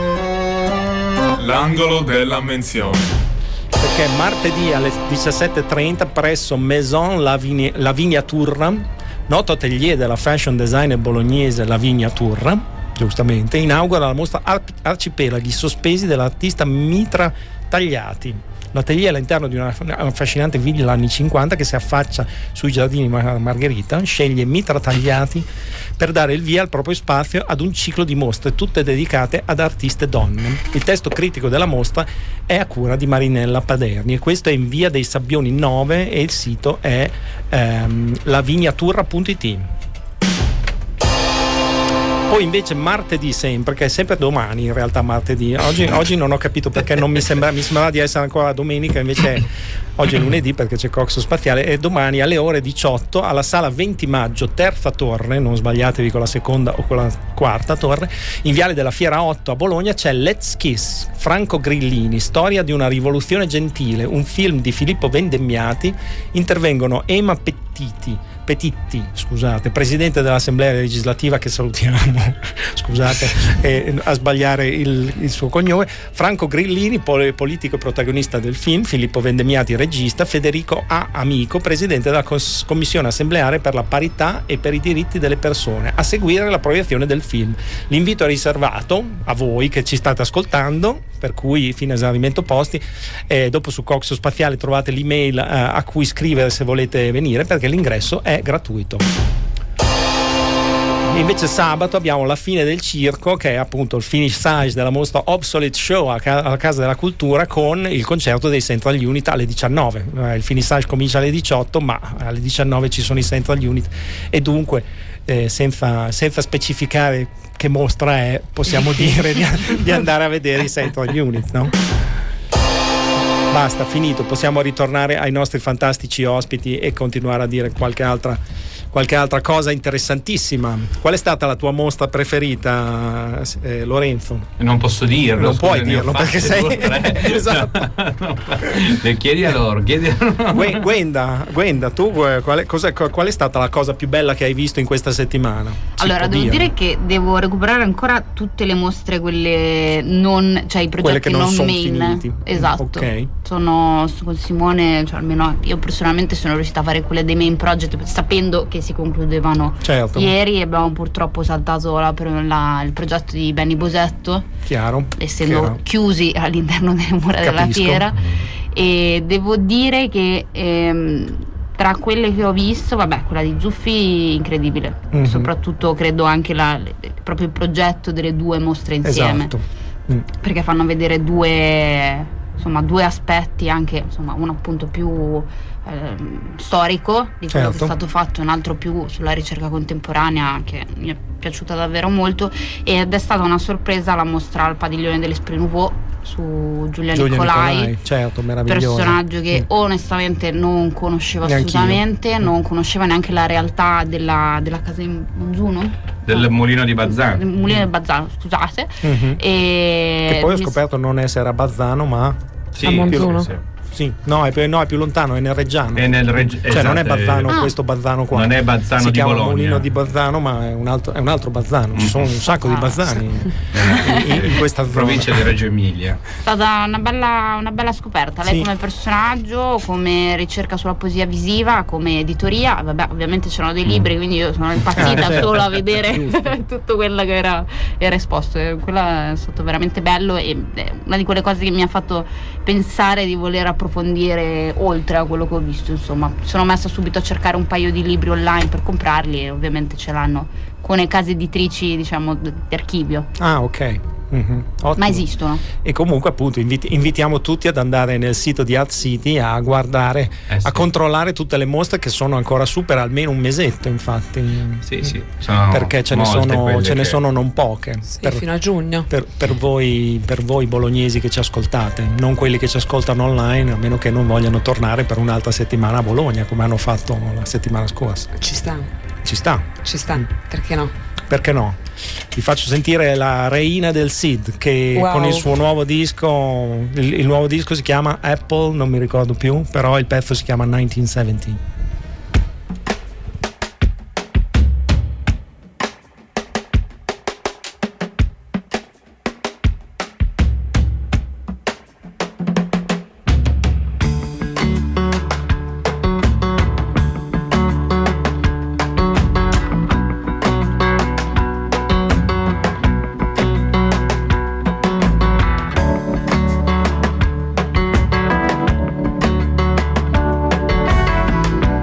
L'angolo della menzione. Perché martedì alle diciassette e trenta presso Maison Lavini- Lavinia Turra, noto atelier della fashion designer bolognese Lavinia Turra, giustamente, inaugura la mostra Ar- Arcipelaghi sospesi dell'artista Mitra Tagliati. L'atelier è all'interno di una affascinante villa anni cinquanta che si affaccia sui giardini Mar- Margherita, sceglie Mitra Tagliati per dare il via al proprio spazio ad un ciclo di mostre tutte dedicate ad artiste donne. Il testo critico della mostra è a cura di Marinella Paderni e questo è in via dei Sabbioni nove e il sito è ehm, laviniaturra punto it. Poi invece martedì sempre, che è sempre domani in realtà martedì, oggi, oggi non ho capito perché non mi sembra, mi sembrava di essere ancora domenica, invece è, oggi è lunedì perché c'è Coxo Spaziale, e domani alle ore diciotto alla sala venti maggio, terza torre, non sbagliatevi con la seconda o con la quarta torre, in Viale della Fiera otto a Bologna c'è Let's Kiss, Franco Grillini, storia di una rivoluzione gentile, un film di Filippo Vendemmiati, intervengono Ema Pettiti, Petitti, scusate, presidente dell'Assemblea legislativa, che salutiamo, scusate eh, a sbagliare il, il suo cognome, Franco Grillini, pol- politico e protagonista del film, Filippo Vendemiati, regista, Federico A. Amico, presidente della cons- commissione assembleare per la parità e per i diritti delle persone, a seguire la proiezione del film. L'invito è riservato a voi che ci state ascoltando, per cui fino a esaurimento posti, eh, dopo su Coxo Spaziale trovate l'email eh, a cui scrivere se volete venire, perché l'ingresso è gratuito. Invece sabato abbiamo la fine del circo, che è appunto il finissage della mostra Obsolete Show alla Casa della Cultura, con il concerto dei Central Unit alle diciannove. Il finissage comincia alle diciotto, ma alle diciannove ci sono i Central Unit, e dunque eh, senza, senza specificare che mostra è, possiamo dire di, di andare a vedere i Central Unit, no? Basta, finito, possiamo ritornare ai nostri fantastici ospiti e continuare a dire qualche altra qualche altra cosa interessantissima. Qual è stata la tua mostra preferita, eh, Lorenzo? Non posso dirlo. Non scusa, puoi dirlo perché sei esatto. Chiedi a loro, chiedi a loro. Gwenda, Gwenda, tu qual è, cos'è, qual è stata la cosa più bella che hai visto in questa settimana? Si allora, devo dire? dire che devo recuperare ancora tutte le mostre, quelle non, cioè i progetti che non non sono main. finiti. Esatto. Ok. Sono con Simone, cioè almeno io personalmente sono riuscita a fare quelle dei main project sapendo che si concludevano certo. ieri. Abbiamo purtroppo saltato la, la, il progetto di Benny Bosetto, chiaro, essendo chiaro. chiusi all'interno delle mura Capisco. della fiera, e devo dire che ehm, tra quelle che ho visto, vabbè, quella di Zuffi incredibile, mm-hmm. soprattutto credo anche la, proprio il progetto delle due mostre insieme, esatto. mm. perché fanno vedere due, insomma, due aspetti, anche insomma uno appunto più ehm, storico di quello certo. che è stato fatto, un altro più sulla ricerca contemporanea, che mi è piaciuta davvero molto, ed è stata una sorpresa la mostra al Padiglione dell'Esprit Nouveau su Giulia, Giulia Nicolai, Nicolai, certo, meraviglioso, personaggio che mm. onestamente non conoscevo Neanch'io. assolutamente, non conosceva neanche la realtà della, della casa di Monzuno, del no. mulino di Bazzano, del mulino di Bazzano, scusate, mm-hmm. e che poi ho mi- scoperto non essere a Bazzano, ma sì, a Monzuno? sì. sì, no è, più, no, è più lontano, è nel Reggiano. È nel Regg- cioè non è esatto, Bazzano, Ah. questo Bazzano qua. Non è Bazzano si di chiama Bologna. Mulino di Bazzano, ma è un altro, è un altro Bazzano. Ci sono un sacco di Ah, Bazzani in, in- in questa zona. provincia di Reggio Emilia. È stata una bella, una bella scoperta, lei Sì. come personaggio, come ricerca sulla poesia visiva, come editoria. Vabbè, ovviamente c'erano dei libri, quindi io sono impazzita Ah, certo. solo a vedere Giusto. tutto quello che era, era esposto. E quello è stato veramente bello, e è una di quelle cose che mi ha fatto pensare di voler approfondire oltre a quello che ho visto. Insomma, sono messa subito a cercare un paio di libri online per comprarli, e ovviamente ce l'hanno con le case editrici, diciamo, d- di archivio, Ah, ok. Mhm. Ottimo. ma esistono. E comunque appunto inviti- invitiamo tutti ad andare nel sito di Art City a guardare, Eh sì. a controllare tutte le mostre che sono ancora su per almeno un mesetto, infatti. Sì, sì, sono Perché ce ne molte sono, quelle ce ne che- sono non poche. Sì, per, fino a giugno. per, per voi, per voi bolognesi che ci ascoltate, non quelli che ci ascoltano online, a meno che non vogliano tornare per un'altra settimana a Bologna, come hanno fatto la settimana scorsa. Ci sta, Ci sta, ci sta, perché no? perché no? Vi faccio sentire la reina del Sid, che Wow. con il suo nuovo disco, il, il nuovo disco si chiama Apple, non mi ricordo più, però il pezzo si chiama millenovecentosettanta. Thank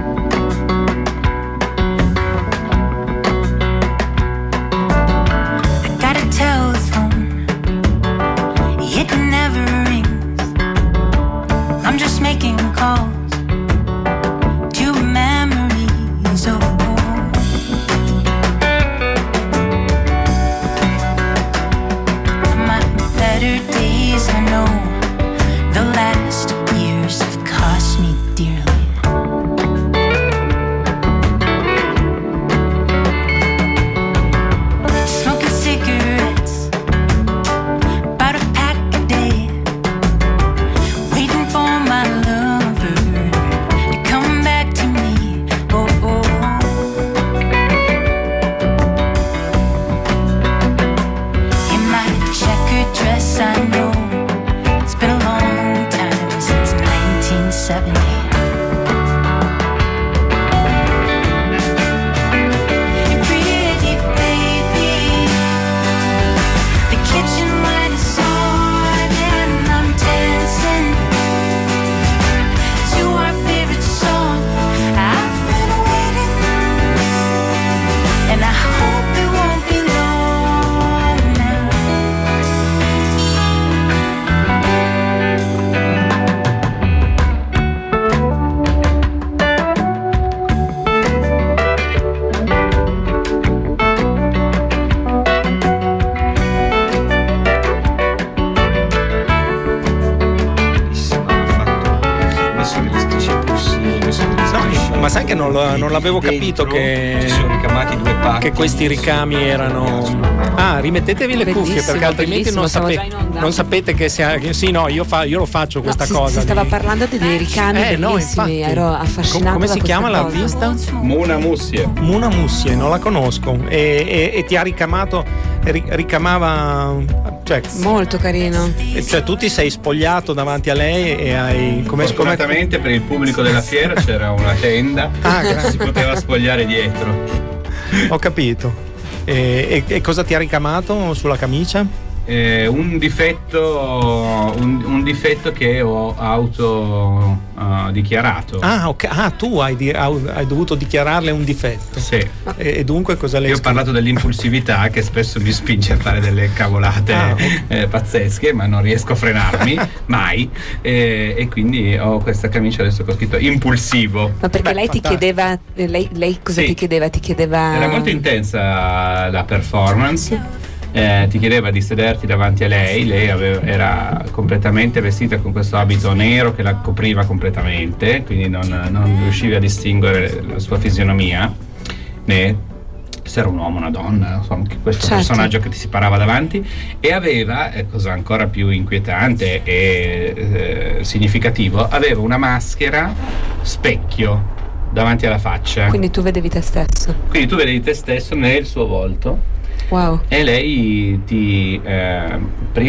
che non, lo- non l'avevo capito che ci sono ricamati due pacchi. che questi ricami erano. Ah, rimettetevi le cuffie Bellissimo, perché altrimenti non, bellissimo, sape- siamo già in onda. non sapete che sia. Che, sì, no, io, fa- io lo faccio questa si, cosa. si stava di- parlando di dei ricami Eh, no, bellissimi, infatti. ero affascinata. Com- come da si questa chiama cosa. l'artista? Muna Mussie. Muna Mussie, non la conosco. E, e- e ti ha ricamato, ri- ricamava. Cioè, Molto carino. cioè, tu ti sei spogliato davanti a lei e hai. Come Fortunatamente per il pubblico della fiera c'era una tenda Ah, che grazie. si poteva spogliare dietro. Ho capito. E, e- e cosa ti ha ricamato sulla camicia? Eh, un difetto un, un difetto che ho auto uh, dichiarato. Ah, ok. Ah, tu hai, di- hai dovuto dichiararle un difetto. Sì. E, e dunque cosa lei Io ho parlato dell'impulsività che spesso mi spinge a fare delle cavolate Ah, ok. eh, pazzesche, ma non riesco a frenarmi mai. E, e quindi ho questa camicia adesso che ho scritto impulsivo. Ma perché Beh, lei ti fantastico. chiedeva, eh, lei, lei cosa Sì. ti chiedeva? Ti chiedeva. Era molto intensa la performance. Eh, ti chiedeva di sederti davanti a lei, lei aveva- era completamente vestita con questo abito nero che la copriva completamente, quindi non, non riuscivi a distinguere la sua fisionomia, né se era un uomo o una donna, insomma, che questo Certo. personaggio che ti si parava davanti, e aveva, eh, cosa ancora più inquietante e eh, significativo, aveva una maschera specchio davanti alla faccia. Quindi tu vedevi te stesso. Quindi tu vedi te stesso nel suo volto. Wow. E lei ti eh,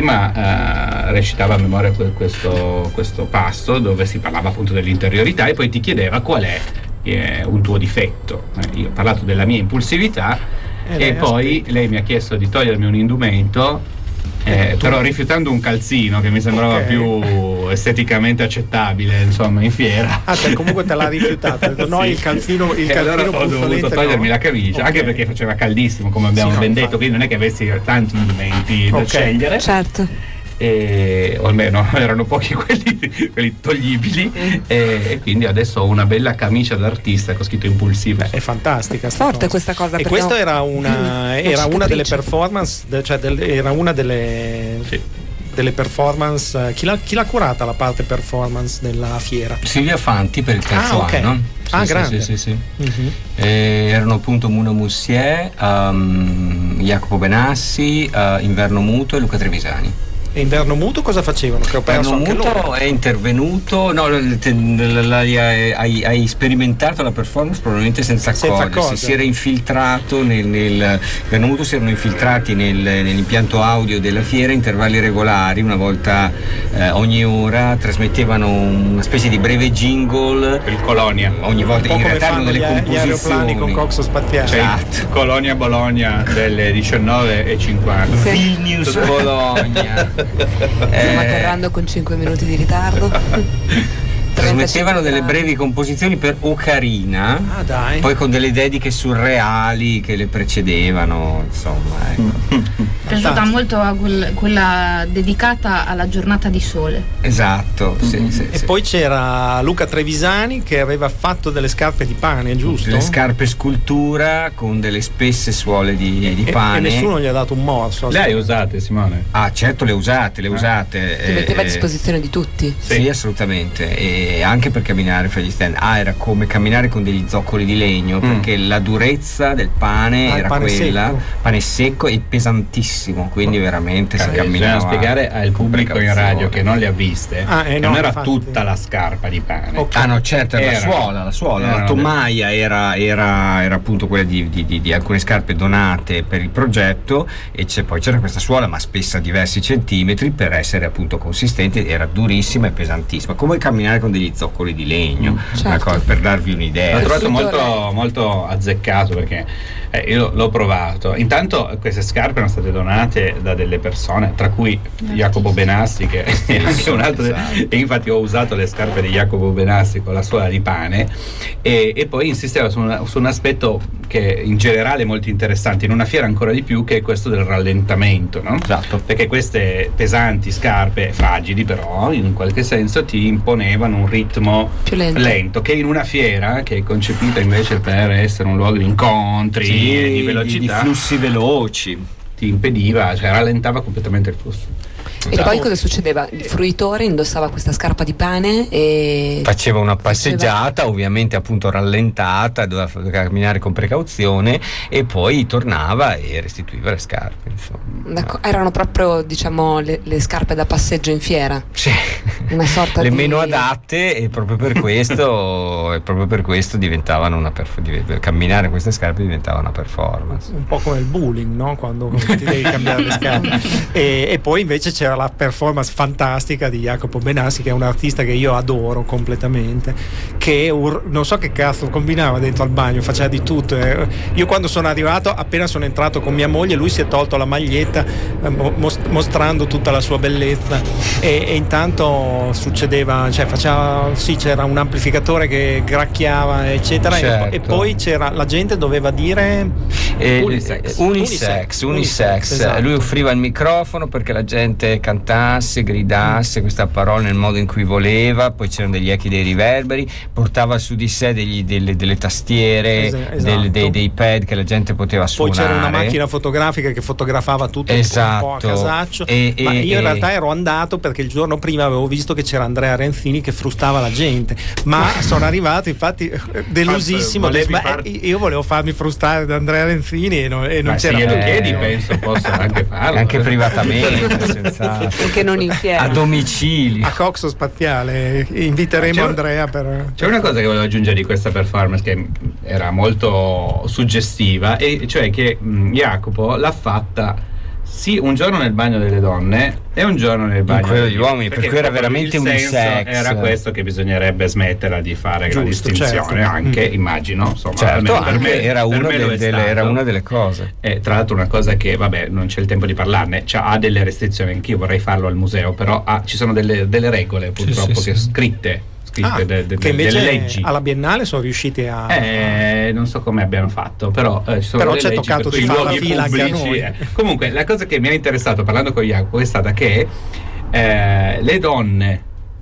prima eh, recitava a memoria que- questo, questo passo dove si parlava appunto dell'interiorità e poi ti chiedeva qual è eh, un tuo difetto. Eh, io ho parlato della mia impulsività E e, lei poi lei mi ha chiesto di togliermi un indumento. Eh, però rifiutando un calzino che mi sembrava Ok. più esteticamente accettabile, insomma, in fiera. Ah, cioè, comunque te l'ha rifiutato. Ha detto, no, Sì. il calzino, il E calzino allora ho puffolente dovuto togliermi no. la camicia, Ok. anche perché faceva caldissimo, come abbiamo Sì, no, ben detto, infatti. quindi non è che avessi tanti indumenti da Ok. scegliere. Certo. E, o almeno erano pochi quelli, quelli toglibili e, e quindi adesso ho una bella camicia d'artista che ho scritto impulsiva. È fantastica sta Forte cosa. questa cosa. E perché questa ho- era una, Mm, era una delle cicatrice. performance, de- cioè del- era una delle, Sì. delle performance. eh, Chi l'ha, chi l'ha curata la parte performance della fiera? Silvia Fanti per il terzo Ah, ok. anno. Sì, Ah, sì, grande. Sì, sì, sì. Mhm. Eh, erano appunto Muna Mussie, um, Jacopo Benassi, uh, Inverno Muto e Luca Trevisani. E Inverno Muto cosa facevano? Che ho perso Inverno anche Muto loro. è intervenuto, no, l- te- l- l'hai- hai, hai sperimentato la performance probabilmente senza Senza accorgersi, accorgersi. si era infiltrato nel, nel Inverno Muto si erano infiltrati nel- nell'impianto audio della fiera a intervalli regolari, una volta eh, ogni ora, trasmettevano una specie di breve jingle Il Colonia. ogni volta, Un po' in come realtà erano fanno delle gli, a- gli aeroplani con composizioni. coxo spaziale. Cioè, Esatto. Colonia Bologna delle diciannove e cinquanta. Sì. Vilnius Bologna. Stiamo Eh, atterrando con cinque minuti di ritardo. trasmettevano delle brevi composizioni per Ocarina, Ah, dai. poi con delle dediche surreali che le precedevano, insomma, ecco. Mi è piaciuta molto a quel- quella dedicata alla giornata di sole. Esatto, sì, sì, E sì. poi c'era Luca Trevisani che aveva fatto delle scarpe di pane, giusto? Le scarpe scultura con delle spesse suole di, di E- pane. E, nessuno gli ha dato un morso. Le hai usate, Simone? Ah, certo, le usate, le usate. Li metteva a eh, disposizione di tutti. Sì, assolutamente, e anche per camminare fra gli stand. Ah, era come camminare con degli zoccoli di legno, perché la durezza del pane Ah, il era pane quella, secco. pane secco e pesantissimo, quindi veramente si Bisogna camminava. spiegare al pubblico in precauzione. radio che non le ha viste Ah, eh, che no, non era infatti. tutta la scarpa di pane. Ok. Ah no, certo, era la Erano- suola, la suola, la erano tomaia era, era, era appunto quella di, di- di- di alcune scarpe donate per il progetto, e c'è, poi c'era questa suola ma spessa diversi centimetri per essere appunto consistente, era durissima e pesantissima, come camminare con degli zoccoli di legno, Certo. una cosa, per darvi un'idea. L'ho trovato Tutto molto, molto azzeccato perché eh, io l'ho provato. Intanto queste scarpe erano state donate da delle persone, tra cui Jacopo Benassi, che è anche un altro. Esatto. E infatti ho usato le scarpe di Jacopo Benassi con la suola di pane, e, e poi insisteva su, una- su un aspetto che in generale è molto interessante, in una fiera ancora di più, che è questo del rallentamento, no? Esatto. Perché queste pesanti scarpe, fragili però, in un qualche senso ti imponevano un ritmo Più lento. lento, che in una fiera che è concepita invece per essere un luogo di incontri, Sì, di di, velocità, di flussi veloci. ti impediva, cioè rallentava completamente il flusso. E poi cosa succedeva? Il fruitore indossava questa scarpa di pane e faceva una passeggiata, faceva... ovviamente appunto rallentata, doveva camminare con precauzione e poi tornava e restituiva le scarpe, insomma. Erano proprio, diciamo, le, le scarpe da passeggio in fiera. Sì. Una sorta le di... meno adatte, e proprio per questo e proprio per questo diventavano una perf- camminare in queste scarpe diventava una performance. Un po' come il bowling, no? Quando ti devi cambiare le scarpe. e, e poi invece c'era la performance fantastica di Jacopo Benassi, che è un artista che io adoro completamente, che ur- non so che cazzo combinava dentro al bagno, faceva di tutto. eh. Io quando sono arrivato, appena sono entrato con mia moglie, lui si è tolto la maglietta eh, most- mostrando tutta la sua bellezza e, e intanto succedeva, cioè faceva, sì, c'era un amplificatore che gracchiava eccetera. Certo. E, e poi c'era, la gente doveva dire eh, unisex, unisex, unisex, unisex. Esatto. Lui offriva il microfono perché la gente cantasse, gridasse questa parola nel modo in cui voleva, poi c'erano degli echi dei riverberi, portava su di sé degli, delle, delle tastiere, esatto. del, dei, dei pad che la gente poteva suonare. Poi c'era una macchina fotografica che fotografava tutto, esatto. un po' a casaccio. E, ma e, io in e... realtà ero andato perché il giorno prima avevo visto che c'era Andrea Renzini che frustava la gente, ma sono arrivato infatti delusissimo. Detto, far... eh, io volevo farmi frustare da Andrea Renzini e non, e non ma c'era. Se glielo eh, chiedi penso possa anche farlo, anche privatamente, senz'altro. Perché non in fiera, a domicilio, a Coxo Spaziale inviteremo c'è, Andrea per... C'è una cosa che volevo aggiungere di questa performance che era molto suggestiva, e cioè che mh, Jacopo l'ha fatta sì un giorno nel bagno delle donne e un giorno nel bagno quello degli degli uomini, per cui era veramente un senso sex. Era questo che bisognerebbe smetterla di fare. Giusto, la distinzione, certo. anche mm. immagino, insomma, certo, almeno per me, era, per una me del, delle, era una delle cose. E tra l'altro una cosa che vabbè non c'è il tempo di parlarne, cioè, ha delle restrizioni, anch'io vorrei farlo al museo, però ha, ci sono delle, delle regole purtroppo sì, sì, che sì. scritte Ah, de, de, che invece delle leggi. Alla Biennale sono riusciti a eh, non so come abbiano fatto, però eh, ci sono però delle c'è leggi toccato per di fare la luoghi fila pubblici, anche a noi. eh. Comunque la cosa che mi ha interessato parlando con Jacopo è stata che eh, le donne,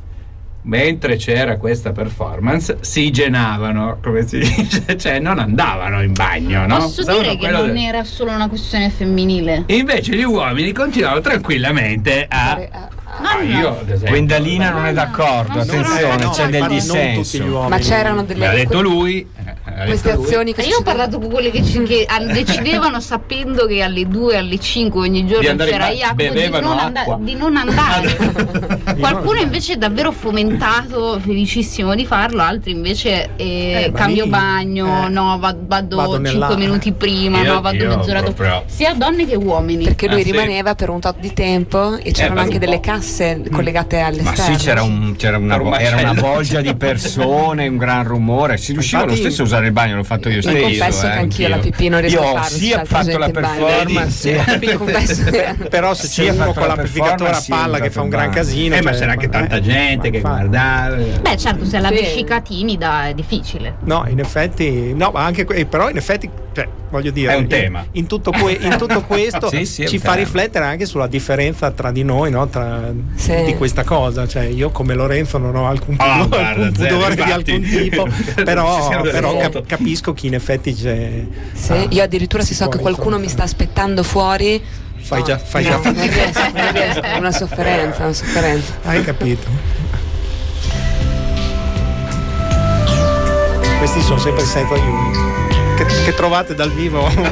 mentre c'era questa performance, si genavano, come si dice, cioè non andavano in bagno, no? Posso Stavano dire che non del... era solo una questione femminile. E invece gli uomini continuavano tranquillamente a Ah, io ad esempio, Gwendalina non è d'accordo, no, attenzione, no, c'è no, del no, dissenso. Ma c'erano delle me l'ha detto lui, queste azioni che io ho parlato con quelli che, ci, che decidevano sapendo che alle due, alle cinque ogni giorno c'era Jacopo di non, and- di non andare. Qualcuno invece è davvero fomentato, felicissimo di farlo, altri invece eh, eh, cambio lì, bagno, eh, no vado, vado cinque minuti prima, io, no vado mezz'ora dopo. Sia donne che uomini. Perché lui ah, rimaneva sì. per un tot di tempo e c'erano eh, anche delle casse mm. collegate all'esterno. Ma sì, c'era, un, c'era una, un era una bolgia di persone, un gran rumore, si riusciva Infatti, lo stesso a usare il bagno, l'ho fatto io stesso. Io confesso eh, che anch'io la pipì non riesco io a farlo. Io ho fatto la performance, però se c'è uno con l'amplificatore a palla che fa un gran casino, eh, cioè, ma c'era anche tanta gente che guardava. Beh, certo, se la sì. vescica timida è difficile. No, in effetti, no, ma anche però in effetti, cioè, voglio dire, è un in, tema. In tutto, que, in tutto questo sì, sì, ci fa tema. riflettere anche sulla differenza tra di noi, no? Tra, sì. di questa cosa. Cioè, io come Lorenzo non ho alcun, oh, pudore, guarda, alcun zero, pudore di infatti. alcun tipo, però, però cap- capisco chi in effetti c'è. Sì, ah, io addirittura se so che qualcuno mi sta aspettando fuori. Fai già, fai no, già. Non riesco, non riesco, è una sofferenza, una sofferenza. Hai capito? Questi sono sempre i Central Unit che, che trovate dal vivo. Non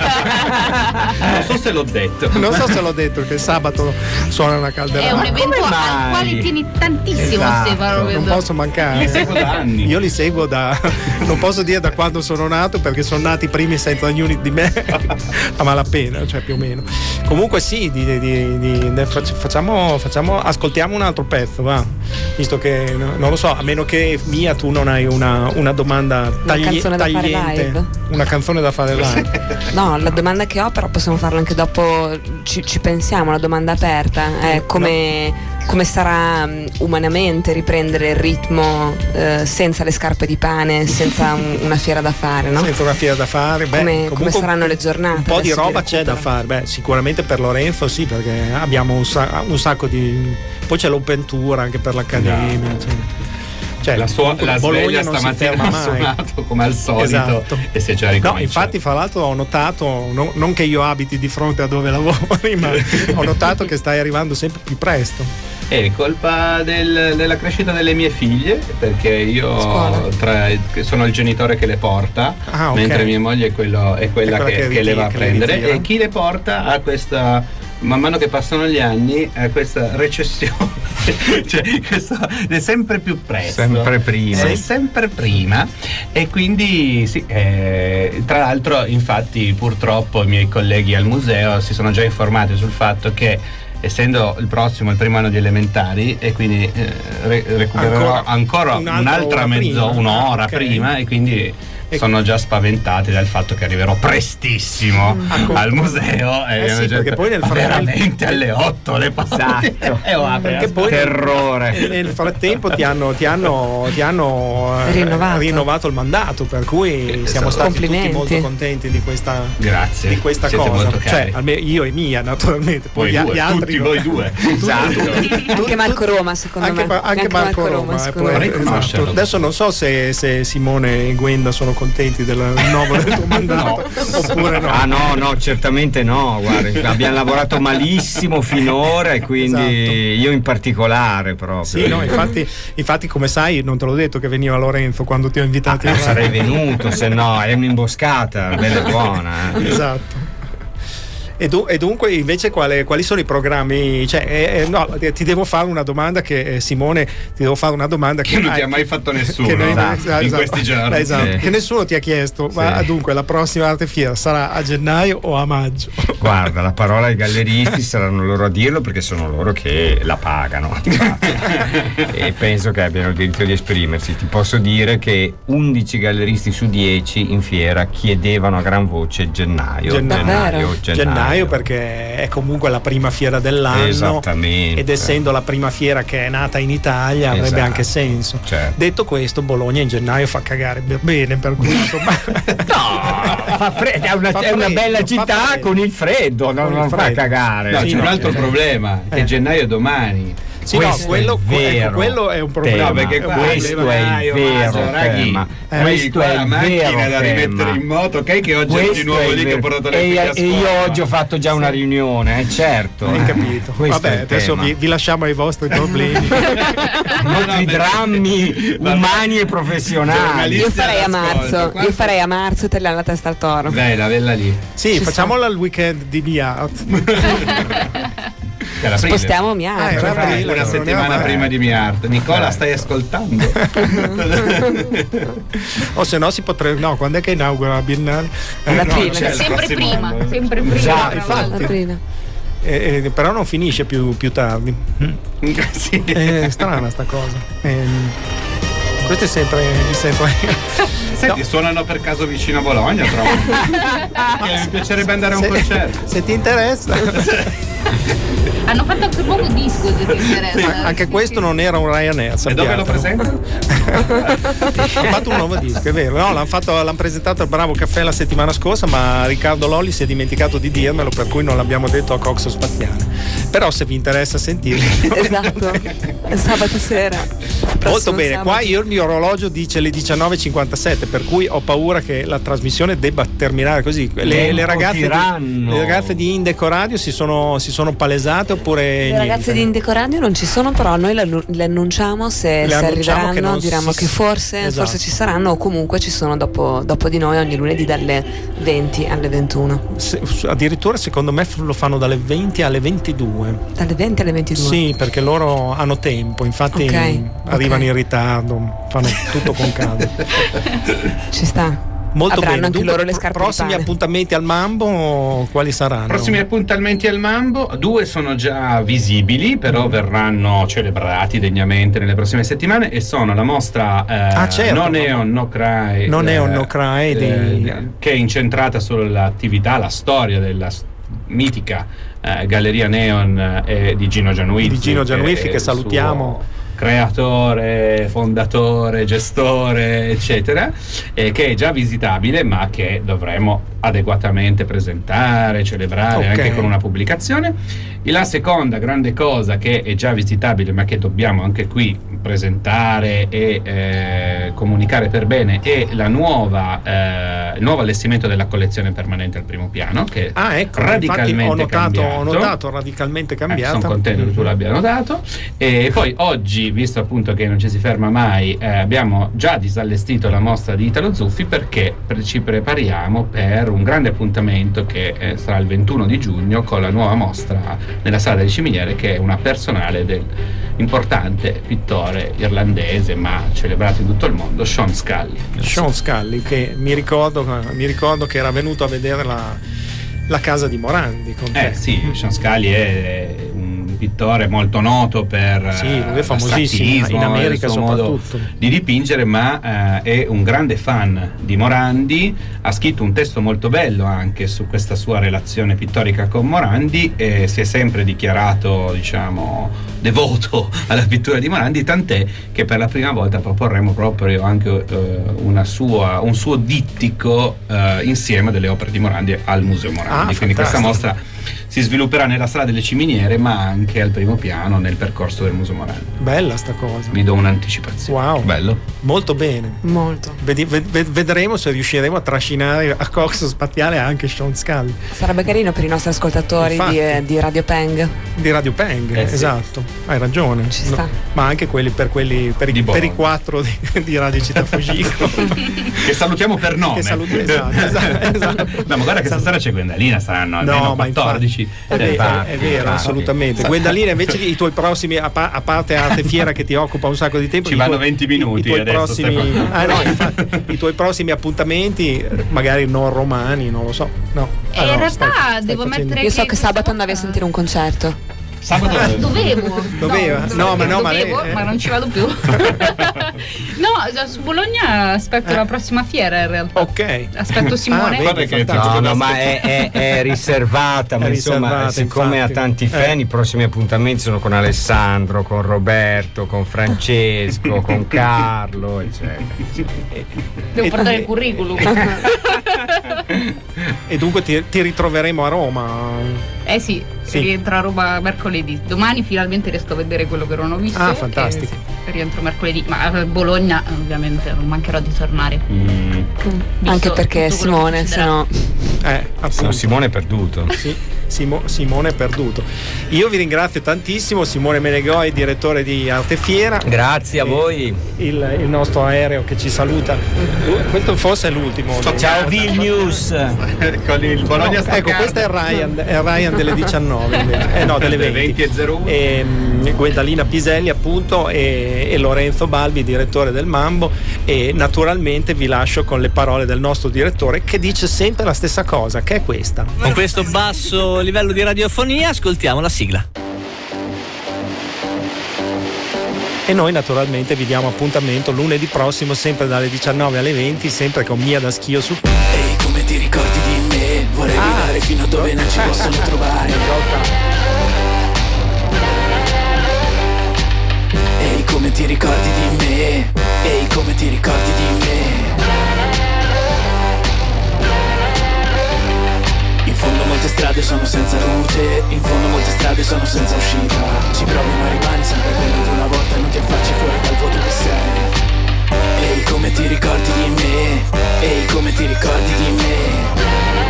so se l'ho detto. Non so se l'ho detto che sabato suona una calderata. È un evento al quale tieni tantissimo, esatto, Stefano. non posso mancare. Li seguo da anni. Io li seguo da non posso dire da quando sono nato, perché sono nati i primi Central Unit di me a malapena, cioè più o meno. Comunque sì, di, di, di, di, facciamo, facciamo ascoltiamo un altro pezzo, va. Visto che non lo so, a meno che Mia tu non hai una, una domanda tagli, una canzone tagliente, da fare live. Una canzone da fare live. No, la domanda che ho, però possiamo farla anche dopo, ci, ci pensiamo, la domanda aperta è come, no. come sarà um, umanamente riprendere il ritmo uh, senza le scarpe di pane, senza un, una fiera da fare, no? Senza una fiera da fare, beh, come, come saranno le giornate? Un po' di roba c'è da fare, beh, sicuramente per Lorenzo sì, perché abbiamo un, sa- un sacco di, poi c'è l'open tour anche per l'accademia, yeah. cioè. Cioè, la sua la Bologna sveglia non si stamattina ferma ha mai. suonato come al solito Esatto. e si è già ricominciato. No, infatti, fra l'altro ho notato, no, non che io abiti di fronte a dove lavori, ma ho notato che stai arrivando sempre più presto. È colpa del- della crescita delle mie figlie, perché io Scuola. tra- sono il genitore che le porta, Ah, ok. mentre mia moglie è, quello- è quella, È quella che, che che le va a ritira- che le prendere. ritira. E chi le porta ha questa, man mano che passano gli anni, ha questa recessione, cioè questo, è sempre più presto. Sempre prima. È sempre prima. E quindi sì, eh, tra l'altro, infatti, purtroppo i miei colleghi al museo si sono già informati sul fatto che, essendo il prossimo il primo anno di elementari, e quindi eh, re- recupererò Ancora ancora, un'altra un'altra ora mezzo, prima. un'ora Ah, ok. prima, e quindi E- sono già spaventati dal fatto che arriverò prestissimo Mm. al museo e Eh sì, hanno già perché detto, poi nel "Ma frattempo- veramente alle otto le passate?" Esatto. E oh, Perché poi Terrore. nel frattempo ti hanno, ti hanno, ti hanno eh, Rinnovato. rinnovato il mandato, per cui siamo esatto. stati tutti Complimenti. molto contenti di questa, Grazie, di questa siete cosa. molto Cioè, cari. almeno io e Mia, naturalmente. Poi Voi gli, due, gli altri tutti no. voi due. Esatto. Anche Marco Roma, secondo Anche, me. Ma- anche Marco Roma, eh, secondo poi- me. Vorrei esatto. conoscerlo. Adesso non so se, se Simone e Gwenda sono contenti del rinnovo del tuo mandato oppure no. Ah no, no, certamente no, guarda, abbiamo lavorato malissimo finora e quindi Esatto. io in particolare proprio. Sì, no, infatti, infatti, come sai, non te l'ho detto che veniva Lorenzo quando ti ho invitato. Non a- sarei venuto, se no è un'imboscata, bella e buona. eh. Esatto. E, du- e dunque invece quale- quali sono i programmi? Cioè, eh, eh, no, eh, ti devo fare una domanda che eh, Simone, ti devo fare una domanda che, Che non ti hai- ha mai fatto nessuno, che noi- esatto, in questi giorni. esatto, Sì. che nessuno ti ha chiesto. Ma Sì. dunque la prossima arte fiera sarà a gennaio o a maggio? Guarda, la parola ai galleristi saranno loro a dirlo perché sono loro che la pagano e penso che abbiano il diritto di esprimersi. Ti posso dire che undici galleristi su dieci in fiera chiedevano a gran voce gennaio, Gennaio. gennaio, Gennaio, perché è comunque la prima fiera dell'anno. Esattamente. Ed essendo la prima fiera che è nata in Italia avrebbe Esatto. anche senso. Certo. Detto questo, Bologna in gennaio fa cagare b- bene, per cui insomma. No, fa freddo, è una, Fa è una freddo, bella fa città freddo. con il freddo, non, Con il non fa freddo. cagare. No, Sì, c'è un no, altro eh. problema, che Eh. gennaio è domani. Sì, Questo no, quello, è il ecco, vero quello è un problema. tema. perché È un qua problema. questo è il Gennaio, vero maggio, raghi. tema. Eh, Poi questo qua è la il macchina vero da rimettere tema. in moto, ok, che oggi è Questo di nuovo è il lì che ho vero- portato le e, figlie a e io scuola. oggi ho fatto già una riunione, eh, certo. Hai eh. capito? Questo è Vabbè, il adesso tema. vi, vi lasciamo ai vostri problemi. I nostri drammi umani e professionali. Giornalisti Io farei a all'ascolto. marzo, Quanto- io farei a marzo tagliare la testa al toro. Dai, la vella lì. Sì, Ci facciamola al weekend di Miart. Che era aprile. Spostiamo Mia. Ah, era Una- aprile, una non settimana era- prima di Miart. Nicola, stai ascoltando? O se no si potrebbe. No, quando è che inaugura la Biennale? Eh, Alla no, prima. c'è il Sempre prossimo prima, anno. sempre prima. Già, Bravo. infatti. Aprile. eh, eh, però non finisce più, più tardi. Sì. È strana sta cosa. Ehm, questo è sempre. È sempre... Senti, No. suonano per caso vicino a Bologna, trovo. Mi piacerebbe andare a un se, concerto. se ti interessa. Hanno fatto anche un nuovo disco, se ti interessa. Sì, anche questo non era un Ryanair. E dove lo sappiatelo. presento? Hanno fatto un nuovo disco, è vero. No, l'hanno, fatto, l'hanno presentato al Bravo Caffè la settimana scorsa, ma Riccardo Lolli si è dimenticato di dirmelo, per cui non l'abbiamo detto a Coxo Spaziale. Però se vi interessa sentirlo. Esatto. Sabato sera. Molto Prossimo bene, sabato. qua io il mio orologio dice le diciannove e cinquantasette, per cui ho paura che la trasmissione debba terminare così. Le, le ragazze, di, tiranno. le ragazze di Indeco Radio si sono, si sono palesate oppure Le ragazze di Indeco Radio non ci sono, però noi le, annu- le annunciamo se, Le se annunciamo che arriveranno, non diremo si- che forse, esatto. forse ci saranno o comunque ci sono dopo, dopo di noi ogni lunedì dalle venti alle ventuno. Se- addirittura secondo me lo fanno dalle venti alle ventidue. Dalle venti alle ventidue? Sì, perché loro hanno tempo, infatti Ok, arrivano ok. in ritardo, fanno tutto con calma. Ci sta. Molto Avranno bene. anche Dunque, loro le scarpe di prossimi pane. appuntamenti al Mambo quali saranno? Prossimi appuntamenti al Mambo, due sono già visibili, però verranno celebrati degnamente nelle prossime settimane, e sono la mostra eh, Ah, certo. No Neon No Cry, No eh, Neon, No Cry di- eh, che è incentrata sull'attività, la storia della s- mitica eh, Galleria Neon eh, di Gino Giannuizzi, Di Gino Giannuizzi, che è il salutiamo. suo creatore, fondatore, gestore, eccetera, eh, che è già visitabile, ma che dovremo adeguatamente presentare, celebrare, okay, anche con una pubblicazione. E la seconda grande cosa che è già visitabile, ma che dobbiamo anche qui presentare e eh, comunicare per bene, è la nuova eh, il nuovo allestimento della collezione permanente al primo piano, che ah, ecco, radicalmente ho notato, cambiato. ho notato radicalmente cambiato. Eh, sono contento che tu l'abbia notato. E poi oggi, visto appunto che non ci si ferma mai, eh, abbiamo già disallestito la mostra di Italo Zuffi, perché ci prepariamo per un grande appuntamento che eh, sarà il ventuno di giugno con la nuova mostra nella Sala delle Ciminiere, che è una personale del importante pittore irlandese, ma celebrato in tutto il mondo, Sean Scully. Sean Scully, che mi ricordo, mi ricordo che era venuto a vedere la, la casa di Morandi con te. Eh sì, Sean Scully è un pittore molto noto per sì, lui è famosissimo in America soprattutto modo di dipingere, ma eh, è un grande fan di Morandi. Ha scritto un testo molto bello anche su questa sua relazione pittorica con Morandi e si è sempre dichiarato, diciamo, devoto alla pittura di Morandi, tant'è che per la prima volta proporremo proprio anche eh, una sua, un suo dittico eh, insieme delle opere di Morandi al Museo Morandi. Ah, quindi fantastico. questa mostra si svilupperà nella Sala delle Ciminiere, ma anche al primo piano nel percorso del Museo Morandi. Bella sta cosa. Vi do un'anticipazione. Wow, bello. Molto bene. Molto. Vedi, ved, vedremo se riusciremo a trascinare a Coxo Spaziale anche Sean Scully. Sarebbe carino per i nostri ascoltatori di, eh, di Radio Peng. Di Radio Peng, eh, esatto. Sì. Hai ragione. Ci sta. No, ma anche quelli per quelli per, i, per i quattro di, di Radio Città Fujiko. Che salutiamo per nome. Che saluti, esatto, esatto, esatto. No, ma guarda che stasera c'è Gwendalina, saranno almeno no, quattordici. È, vero, è vero, assolutamente. Gwendalina, invece i tuoi prossimi, a, pa- a parte Arte Fiera che ti occupa un sacco di tempo, ci vanno venti minuti. I, i tuoi adesso prossimi, ah, no, infatti, i tuoi prossimi appuntamenti, magari non romani, non lo so. No. Ah, ah, in no, realtà stai, stai devo facendo... mettere. Io so che sabato andavi a sentire un concerto. Sabato dovevo. Doveva? No, no, ma no, ma, dovevo, lei, eh. ma non ci vado più. No, già su Bologna aspetto eh. la prossima fiera in realtà. Ok. Aspetto Simone. Ah, vedi, che no, no, ma è, è, è riservata, ma è insomma, riservata, siccome infatti. ha tanti fan, eh. i prossimi appuntamenti sono con Alessandro, con Roberto, con Francesco, con Carlo, eccetera. Devo portare il curriculum. E dunque ti, ti ritroveremo a Roma. Eh sì, sì. rientro a Roma mercoledì. Domani finalmente riesco a vedere quello che non ho visto. Ah, fantastico. E, sì, rientro mercoledì, ma a Bologna ovviamente non mancherò di tornare. Mm. Anche perché Simone, se no. Eh, no, Simone è perduto. Sì, Simo, Simone è perduto. Io vi ringrazio tantissimo, Simone Menegoi, direttore di Arte Fiera. Grazie a voi. Il, il nostro aereo che ci saluta. Questo forse è l'ultimo. Ciao Vilnius. Con il Bologna no, ecco, questo è Ryan, è Ryan delle diciannove, eh no, delle venti. venti e zero uno. E, Gwendalina Piselli appunto e, e Lorenzo Balbi, direttore del Mambo, e naturalmente vi lascio con le parole del nostro direttore che dice sempre la stessa cosa, che è questa. Con questo basso livello di radiofonia ascoltiamo la sigla. E noi naturalmente vi diamo appuntamento lunedì prossimo, sempre dalle diciannove alle venti, sempre con Mia da Schio su. Ehi, come ti ricordi di me? Vorrei ah, guidare fino a dove non ci possono trovare. Ehi, come ti ricordi di me? Ehi, come ti ricordi di me? In fondo molte strade sono senza luce, in fondo molte strade sono senza uscita. Ci provi ma rimani sempre quello di una volta e non ti affacci fuori dal voto che sei. Ehi, come ti ricordi di me? Ehi, come ti ricordi di me?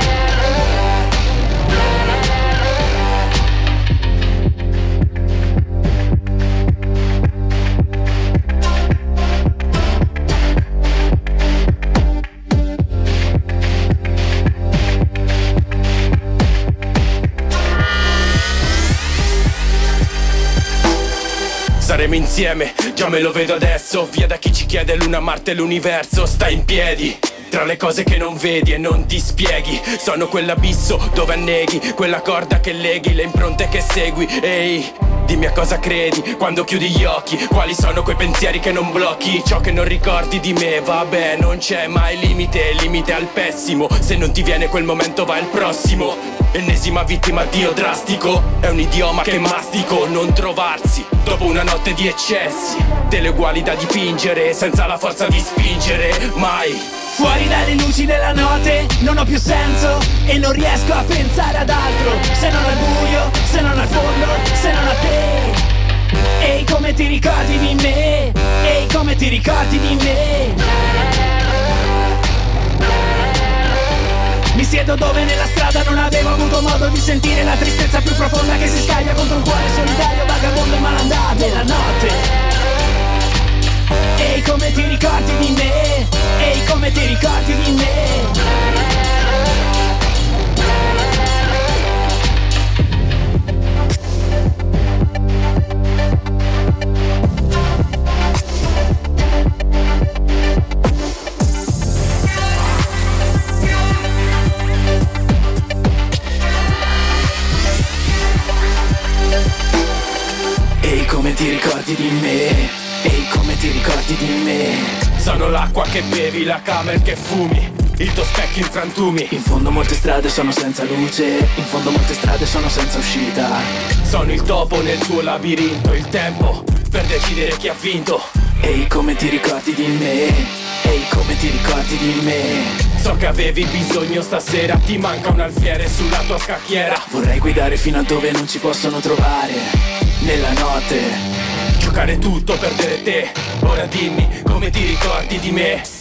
Saremo insieme, già me lo vedo adesso. Via da chi ci chiede Luna, Marte e l'universo. Stai in piedi tra le cose che non vedi e non ti spieghi. Sono quell'abisso dove anneghi, quella corda che leghi, le impronte che segui. Ehi, dimmi a cosa credi quando chiudi gli occhi. Quali sono quei pensieri che non blocchi? Ciò che non ricordi di me, vabbè, non c'è mai limite. Limite al pessimo, se non ti viene quel momento va il prossimo. Ennesima vittima, Dio drastico. È un idioma che mastico, non trovarsi dopo una notte di eccessi, delle uguali da dipingere, senza la forza di spingere mai. Fuori dalle luci della notte non ho più senso e non riesco a pensare ad altro, se non al buio, se non al fondo, se non a te. Ehi, come ti ricordi di me? Ehi, come ti ricordi di me? Mi siedo dove nella strada non avevo avuto modo di sentire la tristezza più profonda che si scaglia contro un cuore solitario, vagabondo e malandato della notte. Ehi, come ti ricordi di me? Ehi, come ti ricordi di me? Ehi, come ti ricordi di me? Ehi, come ti ricordi di me? Sono l'acqua che bevi, la camera che fumi, il tuo specchio in frantumi. In fondo molte strade sono senza luce, in fondo molte strade sono senza uscita. Sono il topo nel tuo labirinto, il tempo per decidere chi ha vinto. Ehi, come ti ricordi di me? Ehi, come ti ricordi di me? So che avevi bisogno stasera, ti manca un alfiere sulla tua scacchiera. Vorrei guidare fino a dove non ci possono trovare, nella notte. Giocare tutto, perdere te. Ora dimmi come ti ricordi di me.